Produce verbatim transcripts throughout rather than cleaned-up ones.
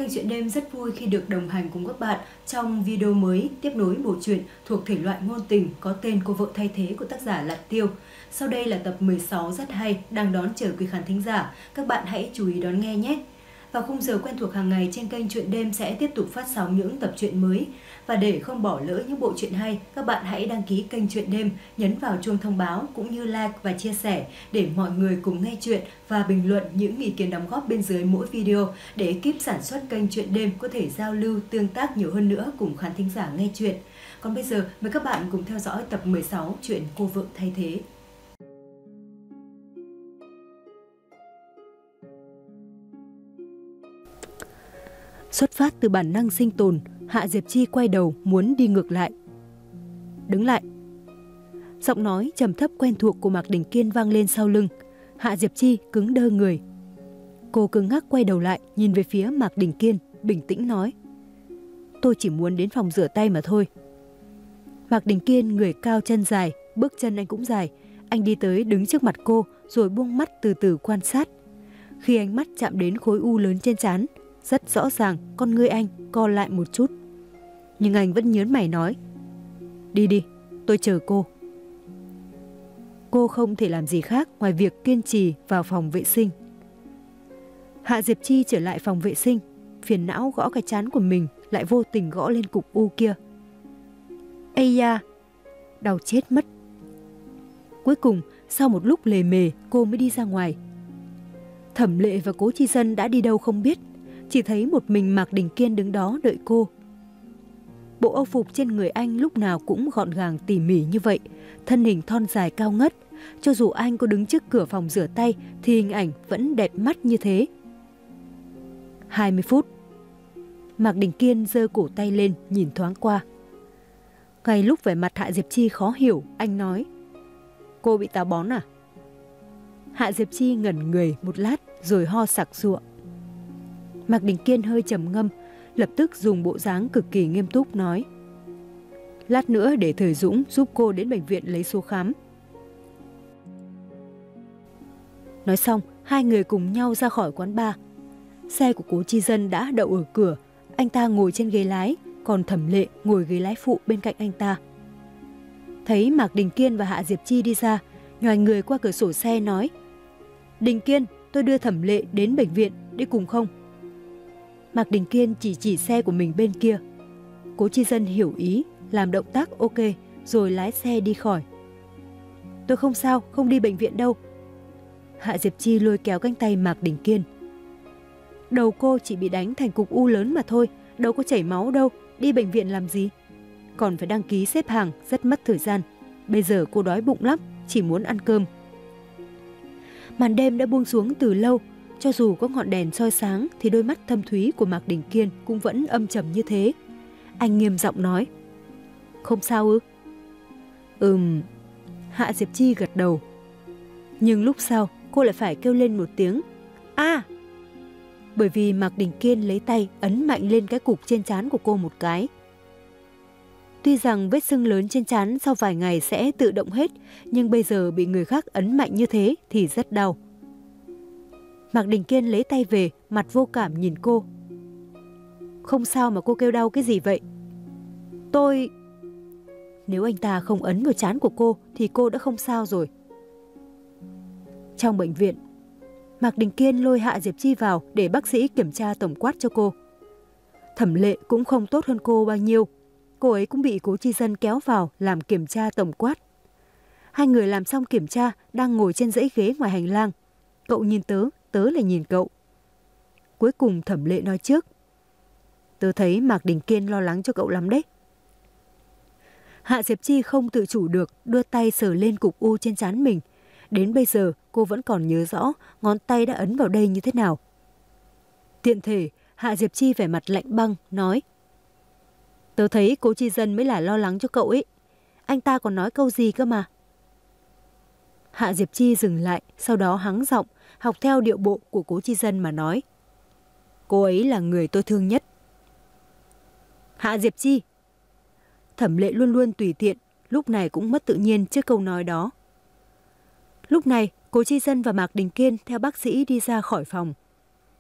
Kênh Chuyện Đêm rất vui khi được đồng hành cùng các bạn trong video mới tiếp nối bộ truyện thuộc thể loại ngôn tình có tên Cô Vợ Thay Thế của tác giả Lạt Tiêu. Sau đây là tập mười sáu rất hay đang đón chờ quý khán thính giả. Các bạn hãy chú ý đón nghe nhé! Vào khung giờ quen thuộc hàng ngày trên kênh Chuyện Đêm sẽ tiếp tục phát sóng những tập truyện mới. Và để không bỏ lỡ những bộ truyện hay, các bạn hãy đăng ký kênh Chuyện Đêm, nhấn vào chuông thông báo cũng như like và chia sẻ để mọi người cùng nghe chuyện và bình luận những ý kiến đóng góp bên dưới mỗi video để ekip sản xuất kênh Chuyện Đêm có thể giao lưu, tương tác nhiều hơn nữa cùng khán thính giả nghe chuyện. Còn bây giờ, mời các bạn cùng theo dõi tập mười sáu chuyện Cô Vợ Thay Thế. Xuất phát từ bản năng sinh tồn, Hạ Diệp Chi quay đầu muốn đi ngược lại. Đứng lại. Giọng nói trầm thấp quen thuộc của Mạc Đình Kiên vang lên sau lưng. Hạ Diệp Chi cứng đơ người. Cô cứng ngắc quay đầu lại, nhìn về phía Mạc Đình Kiên, bình tĩnh nói: "Tôi chỉ muốn đến phòng rửa tay mà thôi." Mạc Đình Kiên người cao chân dài, bước chân anh cũng dài. Anh đi tới đứng trước mặt cô rồi buông mắt từ từ quan sát. Khi ánh mắt chạm đến khối u lớn trên trán, rất rõ ràng con ngươi anh co lại một chút. Nhưng anh vẫn nhớn mày nói: "Đi đi, tôi chờ cô." Cô không thể làm gì khác ngoài việc kiên trì vào phòng vệ sinh. Hạ Diệp Chi trở lại phòng vệ sinh, phiền não gõ cái trán của mình, lại vô tình gõ lên cục u kia. Ây da, đau chết mất. Cuối cùng, sau một lúc lề mề, cô mới đi ra ngoài. Thẩm Lệ và Cố Chi Dân đã đi đâu không biết, chỉ thấy một mình Mạc Đình Kiên đứng đó đợi cô. Bộ âu phục trên người anh lúc nào cũng gọn gàng tỉ mỉ như vậy, thân hình thon dài cao ngất. Cho dù anh có đứng trước cửa phòng rửa tay thì hình ảnh vẫn đẹp mắt như thế. hai mươi phút. Mạc Đình Kiên giơ cổ tay lên nhìn thoáng qua. Ngay lúc vẻ mặt Hạ Diệp Chi khó hiểu, anh nói: "Cô bị táo bón à?" Hạ Diệp Chi ngẩn người một lát rồi ho sặc sụa. Mạc Đình Kiên hơi trầm ngâm, lập tức dùng bộ dáng cực kỳ nghiêm túc nói: "Lát nữa để Thời Dũng giúp cô đến bệnh viện lấy số khám." Nói xong, hai người cùng nhau ra khỏi quán bar. Xe của Cố Chi Dân đã đậu ở cửa, anh ta ngồi trên ghế lái, còn Thẩm Lệ ngồi ghế lái phụ bên cạnh anh ta. Thấy Mạc Đình Kiên và Hạ Diệp Chi đi ra, nhòi người qua cửa sổ xe nói: "Đình Kiên, tôi đưa Thẩm Lệ đến bệnh viện, đi cùng không?" Mạc Đình Kiên chỉ chỉ xe của mình bên kia. Cố Chi Dân hiểu ý, làm động tác ok, rồi lái xe đi khỏi. "Tôi không sao, không đi bệnh viện đâu." Hạ Diệp Chi lôi kéo cánh tay Mạc Đình Kiên. "Đầu cô chỉ bị đánh thành cục u lớn mà thôi, đâu có chảy máu đâu, đi bệnh viện làm gì? Còn phải đăng ký xếp hàng, rất mất thời gian. Bây giờ cô đói bụng lắm, chỉ muốn ăn cơm." Màn đêm đã buông xuống từ lâu, cho dù có ngọn đèn soi sáng thì đôi mắt thâm thúy của Mạc Đình Kiên cũng vẫn âm trầm như thế. Anh nghiêm giọng nói: "Không sao ư?" Ừm. Hạ Diệp Chi gật đầu. Nhưng lúc sau cô lại phải kêu lên một tiếng "A!" Bởi vì Mạc Đình Kiên lấy tay ấn mạnh lên cái cục trên trán của cô một cái. Tuy rằng vết sưng lớn trên trán sau vài ngày sẽ tự động hết, nhưng bây giờ bị người khác ấn mạnh như thế thì rất đau. Mạc Đình Kiên lấy tay về, mặt vô cảm nhìn cô. "Không sao mà cô kêu đau cái gì vậy?" "Tôi..." Nếu anh ta không ấn vào trán của cô thì cô đã không sao rồi. Trong bệnh viện, Mạc Đình Kiên lôi Hạ Diệp Chi vào để bác sĩ kiểm tra tổng quát cho cô. Thẩm Lệ cũng không tốt hơn cô bao nhiêu. Cô ấy cũng bị Cố Chi Dân kéo vào làm kiểm tra tổng quát. Hai người làm xong kiểm tra, đang ngồi trên dãy ghế ngoài hành lang. Cậu nhìn tớ, tớ lại nhìn cậu. Cuối cùng Thẩm Lệ nói trước: "Tớ thấy Mạc Đình Kiên lo lắng cho cậu lắm đấy." Hạ Diệp Chi không tự chủ được, đưa tay sờ lên cục u trên trán mình. Đến bây giờ cô vẫn còn nhớ rõ ngón tay đã ấn vào đây như thế nào. Tiện thể, Hạ Diệp Chi vẻ mặt lạnh băng, nói: "Tớ thấy Cố Chi Dân mới là lo lắng cho cậu ấy. Anh ta còn nói câu gì cơ mà." Hạ Diệp Chi dừng lại, sau đó hắng giọng, học theo điệu bộ của Cố Chi Dân mà nói: "Cô ấy là người tôi thương nhất." "Hạ Diệp Chi." Thẩm Lệ luôn luôn tùy tiện, lúc này cũng mất tự nhiên trước câu nói đó. Lúc này, Cố Chi Dân và Mạc Đình Kiên theo bác sĩ đi ra khỏi phòng.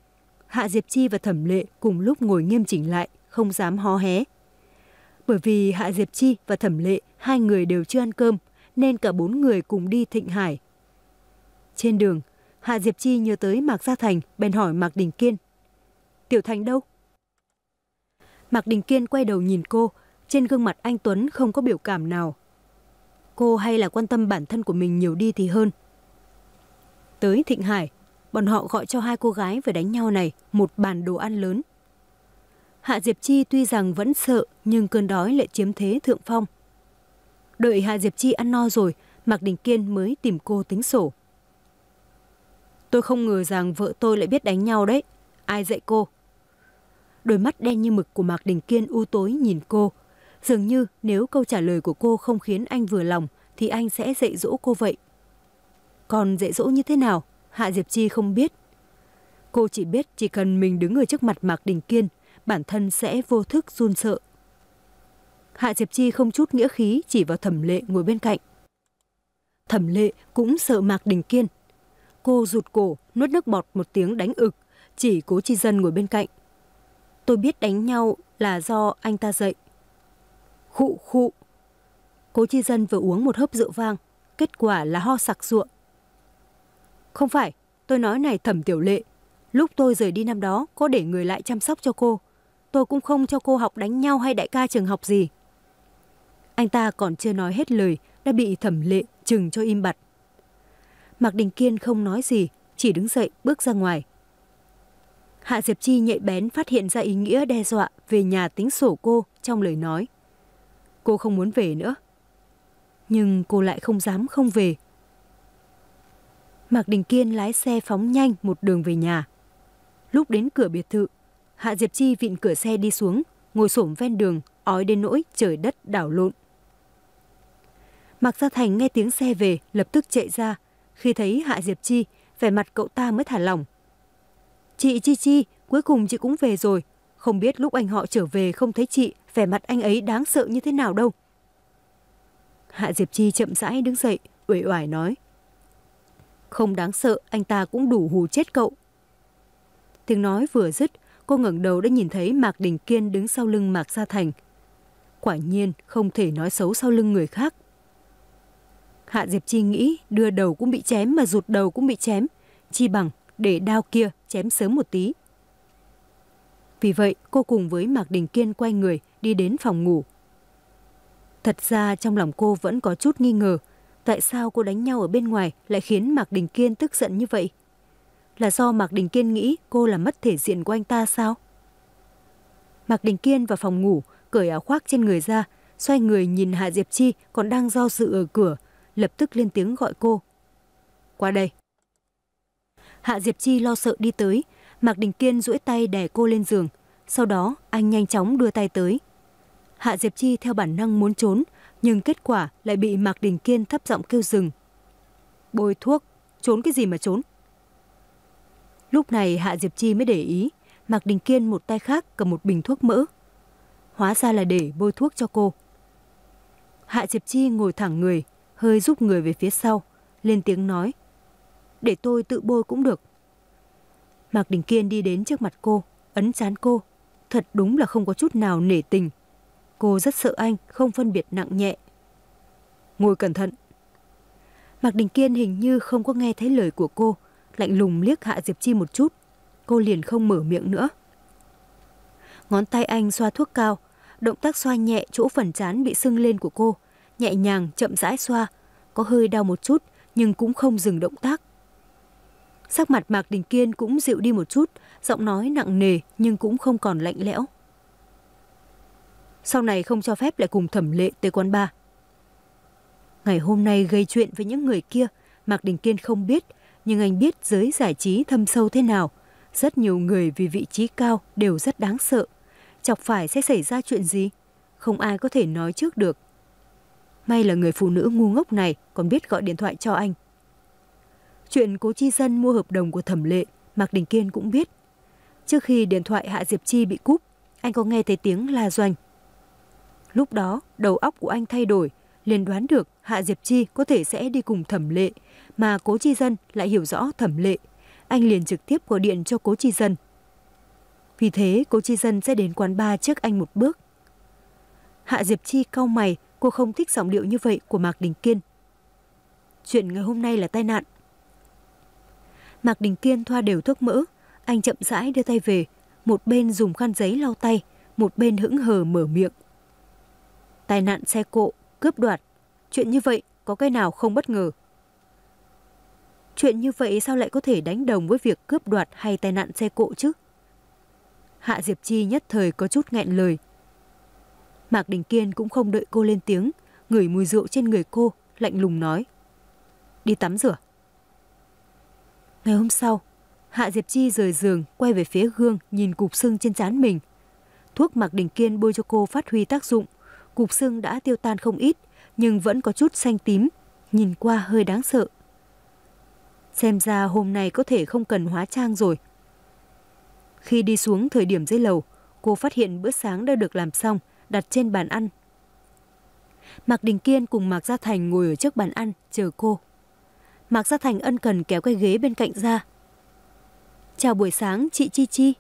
Hạ Diệp Chi và Thẩm Lệ cùng lúc ngồi nghiêm chỉnh lại, không dám hó hé. Bởi vì Hạ Diệp Chi và Thẩm Lệ hai người đều chưa ăn cơm, nên cả bốn người cùng đi Thịnh Hải. Trên đường, Hạ Diệp Chi nhớ tới Mạc Gia Thành, bèn hỏi Mạc Đình Kiên. Tiểu Thành đâu? Mạc Đình Kiên quay đầu nhìn cô, trên gương mặt anh Tuấn không có biểu cảm nào. Cô hay là quan tâm bản thân của mình nhiều đi thì hơn. Tới Thịnh Hải, bọn họ gọi cho hai cô gái vừa đánh nhau này một bàn đồ ăn lớn. Hạ Diệp Chi tuy rằng vẫn sợ, nhưng cơn đói lại chiếm thế thượng phong. Đợi Hạ Diệp Chi ăn no rồi, Mạc Đình Kiên mới tìm cô tính sổ. Tôi không ngờ rằng vợ tôi lại biết đánh nhau đấy. Ai dạy cô? Đôi mắt đen như mực của Mạc Đình Kiên u tối nhìn cô. Dường như nếu câu trả lời của cô không khiến anh vừa lòng thì anh sẽ dạy dỗ cô vậy. Còn dạy dỗ như thế nào, Hạ Diệp Chi không biết. Cô chỉ biết chỉ cần mình đứng ở trước mặt Mạc Đình Kiên, bản thân sẽ vô thức run sợ. Hạ Diệp Chi không chút nghĩa khí chỉ vào Thẩm Lệ ngồi bên cạnh. Thẩm Lệ cũng sợ Mạc Đình Kiên. Cô rụt cổ, nuốt nước bọt một tiếng đánh ực, chỉ Cố Chi Dân ngồi bên cạnh. Tôi biết đánh nhau là do anh ta dạy. Khụ khụ. Cố Chi Dân vừa uống một hớp rượu vang, kết quả là ho sặc sụa. Không phải, tôi nói này Thẩm Tiểu Lệ, lúc tôi rời đi năm đó có để người lại chăm sóc cho cô. Tôi cũng không cho cô học đánh nhau hay đại ca trường học gì. Anh ta còn chưa nói hết lời đã bị Thẩm Lệ trừng cho im bặt. Mạc Đình Kiên không nói gì, chỉ đứng dậy bước ra ngoài. Hạ Diệp Chi nhạy bén phát hiện ra ý nghĩa đe dọa về nhà tính sổ cô trong lời nói. Cô không muốn về nữa. Nhưng cô lại không dám không về. Mạc Đình Kiên lái xe phóng nhanh một đường về nhà. Lúc đến cửa biệt thự, Hạ Diệp Chi vịn cửa xe đi xuống, ngồi xổm ven đường, ói đến nỗi trời đất đảo lộn. Mạc Gia Thành nghe tiếng xe về, lập tức chạy ra. Khi thấy Hạ Diệp Chi, vẻ mặt cậu ta mới thả lỏng. Chị Chi Chi, cuối cùng chị cũng về rồi. Không biết lúc anh họ trở về không thấy chị, vẻ mặt anh ấy đáng sợ như thế nào đâu. Hạ Diệp Chi chậm rãi đứng dậy, uể oải nói. Không đáng sợ, anh ta cũng đủ hù chết cậu. Tiếng nói vừa dứt, cô ngẩng đầu đã nhìn thấy Mạc Đình Kiên đứng sau lưng Mạc Gia Thành. Quả nhiên không thể nói xấu sau lưng người khác. Hạ Diệp Chi nghĩ đưa đầu cũng bị chém mà rụt đầu cũng bị chém, chi bằng để đao kia chém sớm một tí. Vì vậy cô cùng với Mạc Đình Kiên quay người đi đến phòng ngủ. Thật ra trong lòng cô vẫn có chút nghi ngờ, tại sao cô đánh nhau ở bên ngoài lại khiến Mạc Đình Kiên tức giận như vậy? Là do Mạc Đình Kiên nghĩ cô làm mất thể diện của anh ta sao? Mạc Đình Kiên vào phòng ngủ, cởi áo khoác trên người ra, xoay người nhìn Hạ Diệp Chi còn đang do dự ở cửa, lập tức lên tiếng gọi cô. Qua đây. Hạ Diệp Chi lo sợ đi tới, Mạc Đình Kiên duỗi tay đè cô lên giường, sau đó anh nhanh chóng đưa tay tới. Hạ Diệp Chi theo bản năng muốn trốn, nhưng kết quả lại bị Mạc Đình Kiên thấp giọng kêu dừng. Bôi thuốc, trốn cái gì mà trốn? Lúc này Hạ Diệp Chi mới để ý, Mạc Đình Kiên một tay khác cầm một bình thuốc mỡ. Hóa ra là để bôi thuốc cho cô. Hạ Diệp Chi ngồi thẳng người, hơi rút người về phía sau, lên tiếng nói. Để tôi tự bôi cũng được. Mạc Đình Kiên đi đến trước mặt cô, ấn trán cô. Thật đúng là không có chút nào nể tình. Cô rất sợ anh, không phân biệt nặng nhẹ. Ngồi cẩn thận. Mạc Đình Kiên hình như không có nghe thấy lời của cô, lạnh lùng liếc Hạ Diệp Chi một chút. Cô liền không mở miệng nữa. Ngón tay anh xoa thuốc cao, động tác xoa nhẹ chỗ phần trán bị sưng lên của cô, nhẹ nhàng chậm rãi xoa, có hơi đau một chút nhưng cũng không dừng động tác. Sắc mặt Mạc Đình Kiên cũng dịu đi một chút, giọng nói nặng nề nhưng cũng không còn lạnh lẽo. Sau này không cho phép lại cùng Thẩm Lệ tới quán bar. Ngày hôm nay gây chuyện với những người kia, Mạc Đình Kiên không biết, nhưng anh biết giới giải trí thâm sâu thế nào. Rất nhiều người vì vị trí cao đều rất đáng sợ. Chọc phải sẽ xảy ra chuyện gì? Không ai có thể nói trước được. May là người phụ nữ ngu ngốc này còn biết gọi điện thoại cho anh. Chuyện Cố Chi Dân mua hợp đồng của Thẩm Lệ, Mạc Đình Kiên cũng biết. Trước khi điện thoại Hạ Diệp Chi bị cúp, anh có nghe thấy tiếng la doanh. Lúc đó, đầu óc của anh thay đổi, liền đoán được Hạ Diệp Chi có thể sẽ đi cùng Thẩm Lệ, mà Cố Chi Dân lại hiểu rõ Thẩm Lệ. Anh liền trực tiếp gọi điện cho Cố Chi Dân. Vì thế cố Chi Dân sẽ đến quán bar trước anh một bước. Hạ Diệp Chi cau mày, cô không thích giọng điệu như vậy của Mạc Đình Kiên. Chuyện ngày hôm nay là tai nạn. Mạc Đình Kiên thoa đều thuốc mỡ, anh chậm rãi đưa tay về, một bên dùng khăn giấy lau tay, một bên hững hờ mở miệng. Tai nạn xe cộ, cướp đoạt, chuyện như vậy có cái nào không bất ngờ. Chuyện như vậy sao lại có thể đánh đồng với việc cướp đoạt hay tai nạn xe cộ chứ? Hạ Diệp Chi nhất thời có chút nghẹn lời. Mạc Đình Kiên cũng không đợi cô lên tiếng, ngửi mùi rượu trên người cô, lạnh lùng nói. Đi tắm rửa. Ngày hôm sau, Hạ Diệp Chi rời giường, quay về phía gương, nhìn cục sưng trên trán mình. Thuốc Mạc Đình Kiên bôi cho cô phát huy tác dụng, cục sưng đã tiêu tan không ít, nhưng vẫn có chút xanh tím, nhìn qua hơi đáng sợ. Xem ra hôm nay có thể không cần hóa trang rồi. Khi đi xuống thời điểm dưới lầu, cô phát hiện bữa sáng đã được làm xong, đặt trên bàn ăn. Mạc Đình Kiên cùng Mạc Gia Thành ngồi ở trước bàn ăn, chờ cô. Mạc Gia Thành ân cần kéo cái ghế bên cạnh ra. Chào buổi sáng, chị Chi Chi.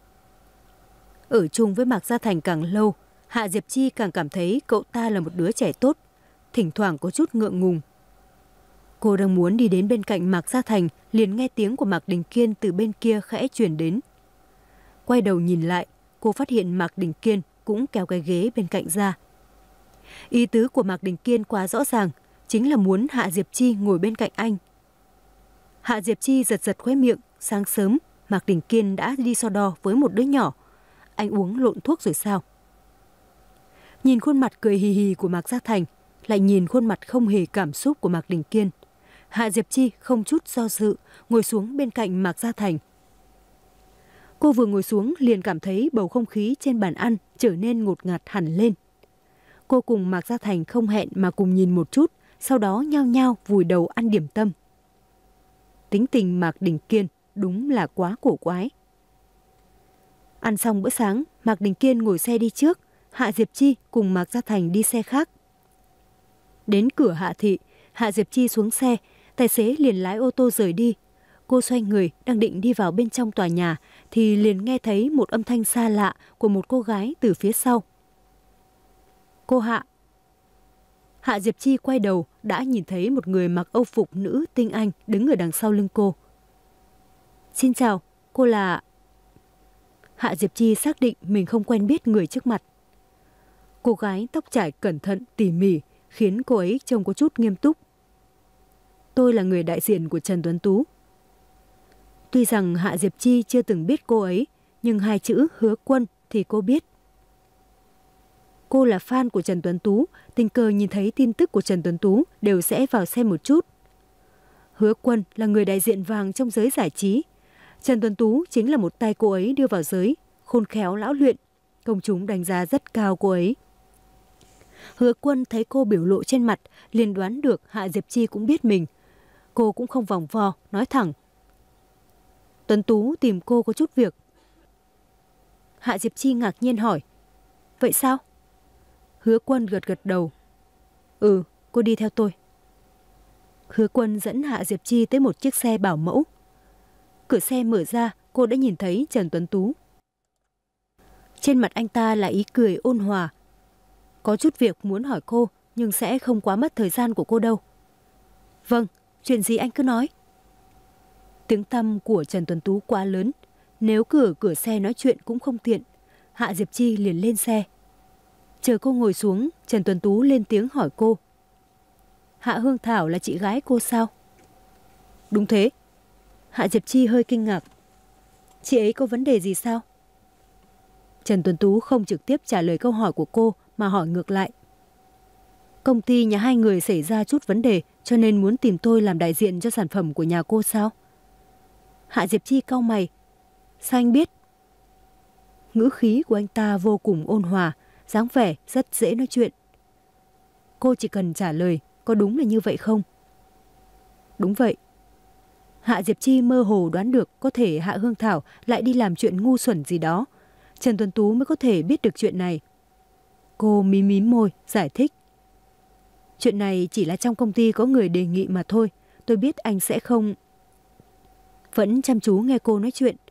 Ở chung với Mạc Gia Thành càng lâu, Hạ Diệp Chi càng cảm thấy cậu ta là một đứa trẻ tốt, thỉnh thoảng có chút ngượng ngùng. Cô đang muốn đi đến bên cạnh Mạc Gia Thành, liền nghe tiếng của Mạc Đình Kiên từ bên kia khẽ truyền đến. Quay đầu nhìn lại, cô phát hiện Mạc Đình Kiên cũng kéo cái ghế bên cạnh ra. Ý tứ của Mạc Đình Kiên quá rõ ràng, chính là muốn Hạ Diệp Chi ngồi bên cạnh anh. Hạ Diệp Chi giật giật khóe miệng, sáng sớm Mạc Đình Kiên đã đi so đo với một đứa nhỏ. Anh uống lộn thuốc rồi sao? Nhìn khuôn mặt cười hì hì của Mạc Gia Thành, lại nhìn khuôn mặt không hề cảm xúc của Mạc Đình Kiên. Hạ Diệp Chi không chút do dự, ngồi xuống bên cạnh Mạc Gia Thành. Cô vừa ngồi xuống liền cảm thấy bầu không khí trên bàn ăn trở nên ngột ngạt hẳn lên. Cô cùng Mạc Gia Thành không hẹn mà cùng nhìn một chút, sau đó nhao nhao vùi đầu ăn điểm tâm. Tính tình Mạc Đình Kiên đúng là quá cổ quái. Ăn xong bữa sáng, Mạc Đình Kiên ngồi xe đi trước, Hạ Diệp Chi cùng Mạc Gia Thành đi xe khác. Đến cửa Hạ Thị, Hạ Diệp Chi xuống xe, tài xế liền lái ô tô rời đi. Cô xoay người, đang định đi vào bên trong tòa nhà, thì liền nghe thấy một âm thanh xa lạ của một cô gái từ phía sau. Cô Hạ. Hạ Diệp Chi quay đầu, đã nhìn thấy một người mặc âu phục nữ tinh anh đứng ở đằng sau lưng cô. Xin chào, cô là... Hạ Diệp Chi xác định mình không quen biết người trước mặt. Cô gái tóc trải cẩn thận, tỉ mỉ, khiến cô ấy trông có chút nghiêm túc. Tôi là người đại diện của Trần Tuấn Tú. Tuy rằng Hạ Diệp Chi chưa từng biết cô ấy, nhưng hai chữ Hứa Quân thì cô biết. Cô là fan của Trần Tuấn Tú, tình cờ nhìn thấy tin tức của Trần Tuấn Tú đều sẽ vào xem một chút. Hứa Quân là người đại diện vàng trong giới giải trí. Trần Tuấn Tú chính là một tay cô ấy đưa vào giới, khôn khéo lão luyện, công chúng đánh giá rất cao cô ấy. Hứa Quân thấy cô biểu lộ trên mặt, liền đoán được Hạ Diệp Chi cũng biết mình. Cô cũng không vòng vo, nói thẳng. Tuấn Tú tìm cô có chút việc. Hạ Diệp Chi ngạc nhiên hỏi. Vậy sao? Hứa Quân gật gật đầu. Ừ, cô đi theo tôi. Hứa Quân dẫn Hạ Diệp Chi tới một chiếc xe bảo mẫu. Cửa xe mở ra, cô đã nhìn thấy Trần Tuấn Tú. Trên mặt anh ta là ý cười ôn hòa. Có chút việc muốn hỏi cô, nhưng sẽ không quá mất thời gian của cô đâu. Vâng, chuyện gì anh cứ nói. Tiếng tăm của Trần Tuấn Tú quá lớn, nếu cửa cửa xe nói chuyện cũng không tiện. Hạ Diệp Chi liền lên xe. Chờ cô ngồi xuống, Trần Tuấn Tú lên tiếng hỏi cô. Hạ Hương Thảo là chị gái cô sao? Đúng thế. Hạ Diệp Chi hơi kinh ngạc. Chị ấy có vấn đề gì sao? Trần Tuấn Tú không trực tiếp trả lời câu hỏi của cô mà hỏi ngược lại. Công ty nhà hai người xảy ra chút vấn đề cho nên muốn tìm tôi làm đại diện cho sản phẩm của nhà cô sao? Hạ Diệp Chi cau mày. Sao anh biết? Ngữ khí của anh ta vô cùng ôn hòa, dáng vẻ rất dễ nói chuyện. Cô chỉ cần trả lời có đúng là như vậy không? Đúng vậy. Hạ Diệp Chi mơ hồ đoán được có thể Hạ Hương Thảo lại đi làm chuyện ngu xuẩn gì đó. Trần Tuấn Tú mới có thể biết được chuyện này. Cô mím mím môi, giải thích. Chuyện này chỉ là trong công ty có người đề nghị mà thôi. Tôi biết anh sẽ không... Vẫn chăm chú nghe cô nói chuyện.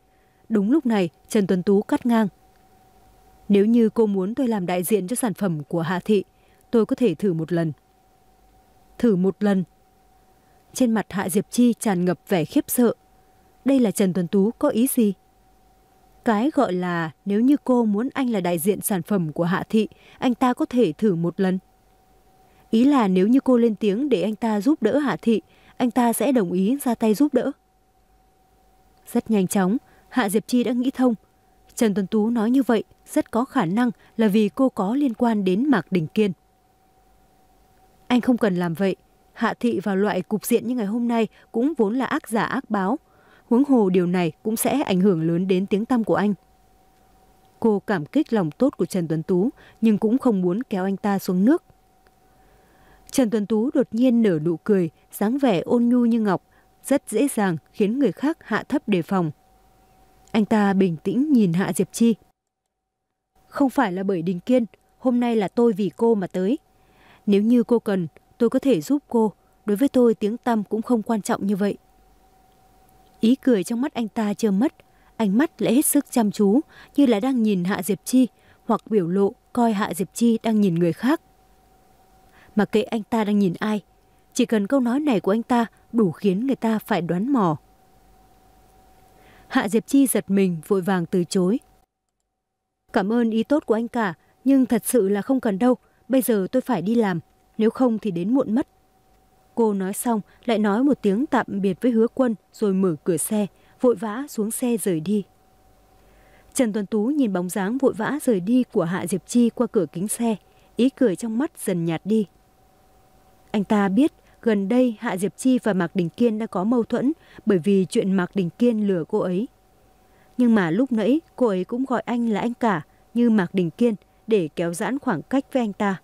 Đúng lúc này, Trần Tuấn Tú cắt ngang. Nếu như cô muốn tôi làm đại diện cho sản phẩm của Hạ Thị, tôi có thể thử một lần. Thử một lần? Trên mặt Hạ Diệp Chi tràn ngập vẻ khiếp sợ. Đây là Trần Tuấn Tú có ý gì? Cái gọi là nếu như cô muốn anh là đại diện sản phẩm của Hạ Thị, anh ta có thể thử một lần. Ý là nếu như cô lên tiếng để anh ta giúp đỡ Hạ Thị, anh ta sẽ đồng ý ra tay giúp đỡ. Rất nhanh chóng, Hạ Diệp Chi đã nghĩ thông. Trần Tuấn Tú nói như vậy rất có khả năng là vì cô có liên quan đến Mạc Đình Kiên. Anh không cần làm vậy. Hạ Thị vào loại cục diện như ngày hôm nay cũng vốn là ác giả ác báo. Huống hồ điều này cũng sẽ ảnh hưởng lớn đến tiếng tăm của anh. Cô cảm kích lòng tốt của Trần Tuấn Tú, nhưng cũng không muốn kéo anh ta xuống nước. Trần Tuấn Tú đột nhiên nở nụ cười, dáng vẻ ôn nhu như ngọc, rất dễ dàng khiến người khác hạ thấp đề phòng. Anh ta bình tĩnh nhìn Hạ Diệp Chi. Không phải là bởi Đình Kiên, hôm nay là tôi vì cô mà tới. Nếu như cô cần, tôi có thể giúp cô. Đối với tôi tiếng tăm cũng không quan trọng như vậy. Ý cười trong mắt anh ta chưa mất, ánh mắt lại hết sức chăm chú, như là đang nhìn Hạ Diệp Chi, hoặc biểu lộ coi Hạ Diệp Chi đang nhìn người khác. Mà kệ anh ta đang nhìn ai, chỉ cần câu nói này của anh ta đủ khiến người ta phải đoán mò. Hạ Diệp Chi giật mình, vội vàng từ chối. Cảm ơn ý tốt của anh cả, nhưng thật sự là không cần đâu, bây giờ tôi phải đi làm, nếu không thì đến muộn mất. Cô nói xong, lại nói một tiếng tạm biệt với Hứa Quân, rồi mở cửa xe, vội vã xuống xe rời đi. Trần Tuấn Tú nhìn bóng dáng vội vã rời đi của Hạ Diệp Chi qua cửa kính xe, ý cười trong mắt dần nhạt đi. Anh ta biết gần đây Hạ Diệp Chi và Mạc Đình Kiên đã có mâu thuẫn bởi vì chuyện Mạc Đình Kiên lừa cô ấy. Nhưng mà lúc nãy cô ấy cũng gọi anh là anh cả như Mạc Đình Kiên để kéo giãn khoảng cách với anh ta.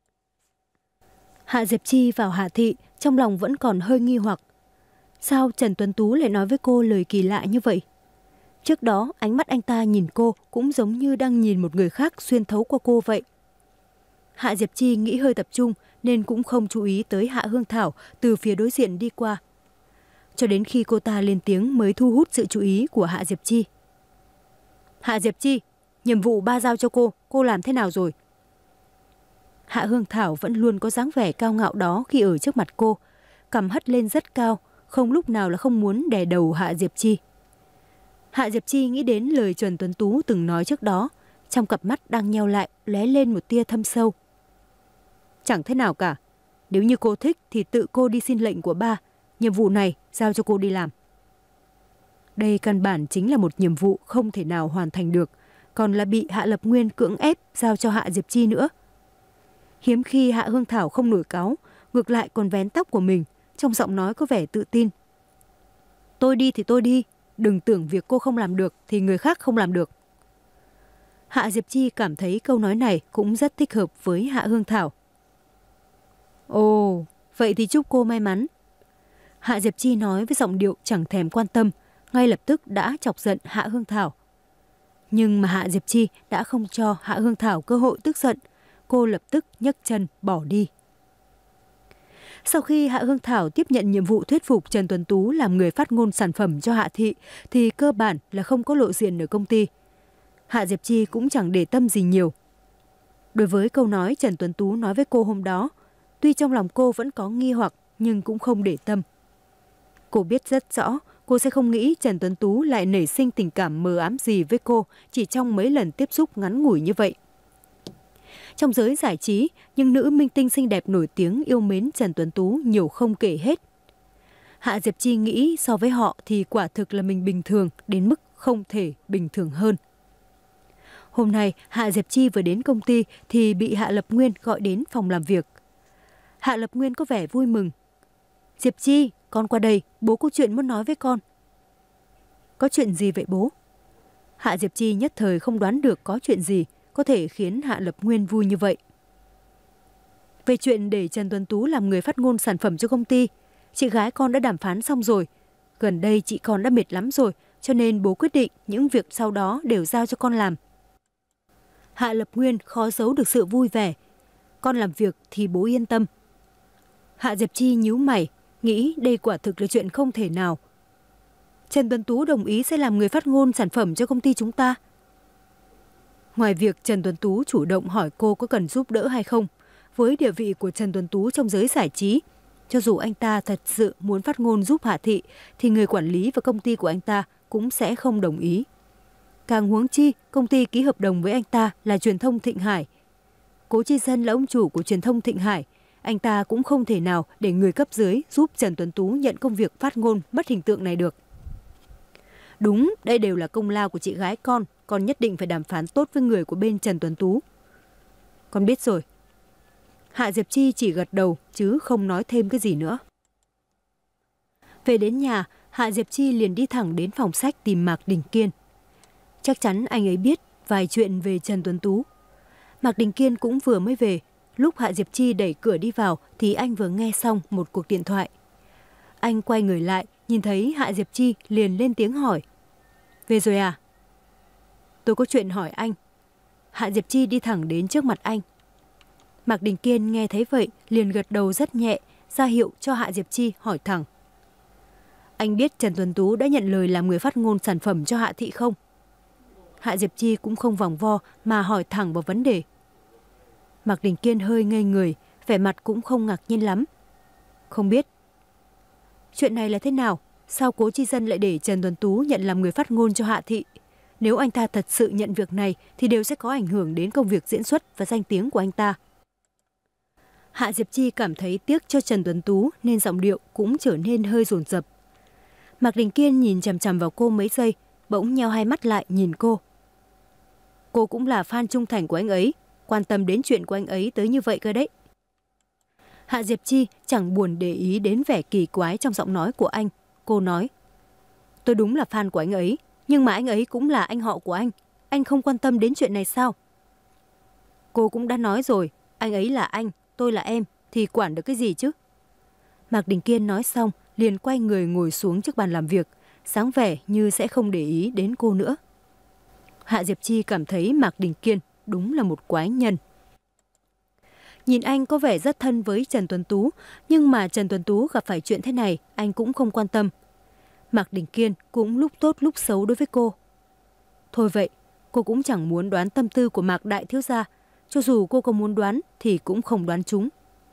Hạ Diệp Chi vào Hạ Thị trong lòng vẫn còn hơi nghi hoặc. Sao Trần Tuấn Tú lại nói với cô lời kỳ lạ như vậy? Trước đó ánh mắt anh ta nhìn cô cũng giống như đang nhìn một người khác xuyên thấu qua cô vậy. Hạ Diệp Chi nghĩ hơi tập trung nên cũng không chú ý tới Hạ Hương Thảo từ phía đối diện đi qua. Cho đến khi cô ta lên tiếng mới thu hút sự chú ý của Hạ Diệp Chi. Hạ Diệp Chi, nhiệm vụ ba giao cho cô, cô làm thế nào rồi? Hạ Hương Thảo vẫn luôn có dáng vẻ cao ngạo đó khi ở trước mặt cô, cằm hất lên rất cao, không lúc nào là không muốn đè đầu Hạ Diệp Chi. Hạ Diệp Chi nghĩ đến lời Trần Tuấn Tú từng nói trước đó, trong cặp mắt đang nheo lại lóe lên một tia thâm sâu. Chẳng thế nào cả, nếu như cô thích thì tự cô đi xin lệnh của ba, nhiệm vụ này giao cho cô đi làm. Đây căn bản chính là một nhiệm vụ không thể nào hoàn thành được, còn là bị Hạ Lập Nguyên cưỡng ép giao cho Hạ Diệp Chi nữa. Hiếm khi Hạ Hương Thảo không nổi cáu, ngược lại còn vén tóc của mình, trong giọng nói có vẻ tự tin. Tôi đi thì tôi đi, đừng tưởng việc cô không làm được thì người khác không làm được. Hạ Diệp Chi cảm thấy câu nói này cũng rất thích hợp với Hạ Hương Thảo. Ồ, vậy thì chúc cô may mắn. Hạ Diệp Chi nói với giọng điệu chẳng thèm quan tâm, ngay lập tức đã chọc giận Hạ Hương Thảo. Nhưng mà Hạ Diệp Chi đã không cho Hạ Hương Thảo cơ hội tức giận, cô lập tức nhấc chân bỏ đi. Sau khi Hạ Hương Thảo tiếp nhận nhiệm vụ thuyết phục Trần Tuấn Tú làm người phát ngôn sản phẩm cho Hạ Thị thì cơ bản là không có lộ diện ở công ty. Hạ Diệp Chi cũng chẳng để tâm gì nhiều. Đối với câu nói Trần Tuấn Tú nói với cô hôm đó, tuy trong lòng cô vẫn có nghi hoặc nhưng cũng không để tâm. Cô biết rất rõ cô sẽ không nghĩ Trần Tuấn Tú lại nảy sinh tình cảm mờ ám gì với cô chỉ trong mấy lần tiếp xúc ngắn ngủi như vậy. Trong giới giải trí, những nữ minh tinh xinh đẹp nổi tiếng yêu mến Trần Tuấn Tú nhiều không kể hết. Hạ Diệp Chi nghĩ so với họ thì quả thực là mình bình thường đến mức không thể bình thường hơn. Hôm nay Hạ Diệp Chi vừa đến công ty thì bị Hạ Lập Nguyên gọi đến phòng làm việc. Hạ Lập Nguyên có vẻ vui mừng. Diệp Chi, con qua đây, bố có chuyện muốn nói với con. Có chuyện gì vậy bố? Hạ Diệp Chi nhất thời không đoán được có chuyện gì có thể khiến Hạ Lập Nguyên vui như vậy. Về chuyện để Trần Tuấn Tú làm người phát ngôn sản phẩm cho công ty, chị gái con đã đàm phán xong rồi. Gần đây chị con đã mệt lắm rồi, cho nên bố quyết định những việc sau đó đều giao cho con làm. Hạ Lập Nguyên khó giấu được sự vui vẻ. Con làm việc thì bố yên tâm. Hạ Diệp Chi nhíu mày, nghĩ đây quả thực là chuyện không thể nào. Trần Tuấn Tú đồng ý sẽ làm người phát ngôn sản phẩm cho công ty chúng ta. Ngoài việc Trần Tuấn Tú chủ động hỏi cô có cần giúp đỡ hay không, với địa vị của Trần Tuấn Tú trong giới giải trí, cho dù anh ta thật sự muốn phát ngôn giúp Hạ Thị, thì người quản lý và công ty của anh ta cũng sẽ không đồng ý. Càng huống chi, công ty ký hợp đồng với anh ta là Truyền thông Thịnh Hải. Cố Chi Dân là ông chủ của Truyền thông Thịnh Hải, anh ta cũng không thể nào để người cấp dưới giúp Trần Tuấn Tú nhận công việc phát ngôn mất hình tượng này được. Đúng, đây đều là công lao của chị gái con, con nhất định phải đàm phán tốt với người của bên Trần Tuấn Tú. Con biết rồi. Hạ Diệp Chi chỉ gật đầu chứ không nói thêm cái gì nữa. Về đến nhà, Hạ Diệp Chi liền đi thẳng đến phòng sách tìm Mạc Đình Kiên. Chắc chắn anh ấy biết vài chuyện về Trần Tuấn Tú. Mạc Đình Kiên cũng vừa mới về. Lúc Hạ Diệp Chi đẩy cửa đi vào thì anh vừa nghe xong một cuộc điện thoại. Anh quay người lại, nhìn thấy Hạ Diệp Chi liền lên tiếng hỏi. Về rồi à? Tôi có chuyện hỏi anh. Hạ Diệp Chi đi thẳng đến trước mặt anh. Mạc Đình Kiên nghe thấy vậy liền gật đầu rất nhẹ, ra hiệu cho Hạ Diệp Chi hỏi thẳng. Anh biết Trần Tuấn Tú đã nhận lời làm người phát ngôn sản phẩm cho Hạ Thị không? Hạ Diệp Chi cũng không vòng vo mà hỏi thẳng vào vấn đề. Mạc Đình Kiên hơi ngây người, vẻ mặt cũng không ngạc nhiên lắm. Không biết. Chuyện này là thế nào? Sao Cố Chi Dân lại để Trần Tuấn Tú nhận làm người phát ngôn cho Hạ Thị? Nếu anh ta thật sự nhận việc này thì đều sẽ có ảnh hưởng đến công việc diễn xuất và danh tiếng của anh ta. Hạ Diệp Chi cảm thấy tiếc cho Trần Tuấn Tú nên giọng điệu cũng trở nên hơi dồn dập. Mạc Đình Kiên nhìn chằm chằm vào cô mấy giây, bỗng nheo hai mắt lại nhìn cô. Cô cũng là fan trung thành của anh ấy, quan tâm đến chuyện của anh ấy tới như vậy cơ đấy. Hạ Diệp Chi chẳng buồn để ý đến vẻ kỳ quái trong giọng nói của anh. Cô nói, tôi đúng là fan của anh ấy, nhưng mà anh ấy cũng là anh họ của anh. Anh không quan tâm đến chuyện này sao? Cô cũng đã nói rồi, anh ấy là anh, tôi là em, thì quản được cái gì chứ? Mạc Đình Kiên nói xong, liền quay người ngồi xuống trước bàn làm việc, sáng vẻ như sẽ không để ý đến cô nữa. Hạ Diệp Chi cảm thấy Mạc Đình Kiên đúng là một quái nhân. Nhìn anh có vẻ rất thân với Trần Tuấn Tú, nhưng mà Trần Tuấn Tú gặp phải chuyện thế này, anh cũng không quan tâm. Mạc Đình Kiên cũng lúc tốt lúc xấu đối với cô. Thôi vậy, cô cũng chẳng muốn đoán tâm tư của Mạc Đại Thiếu Gia, cho dù cô có muốn đoán thì cũng không đoán trúng.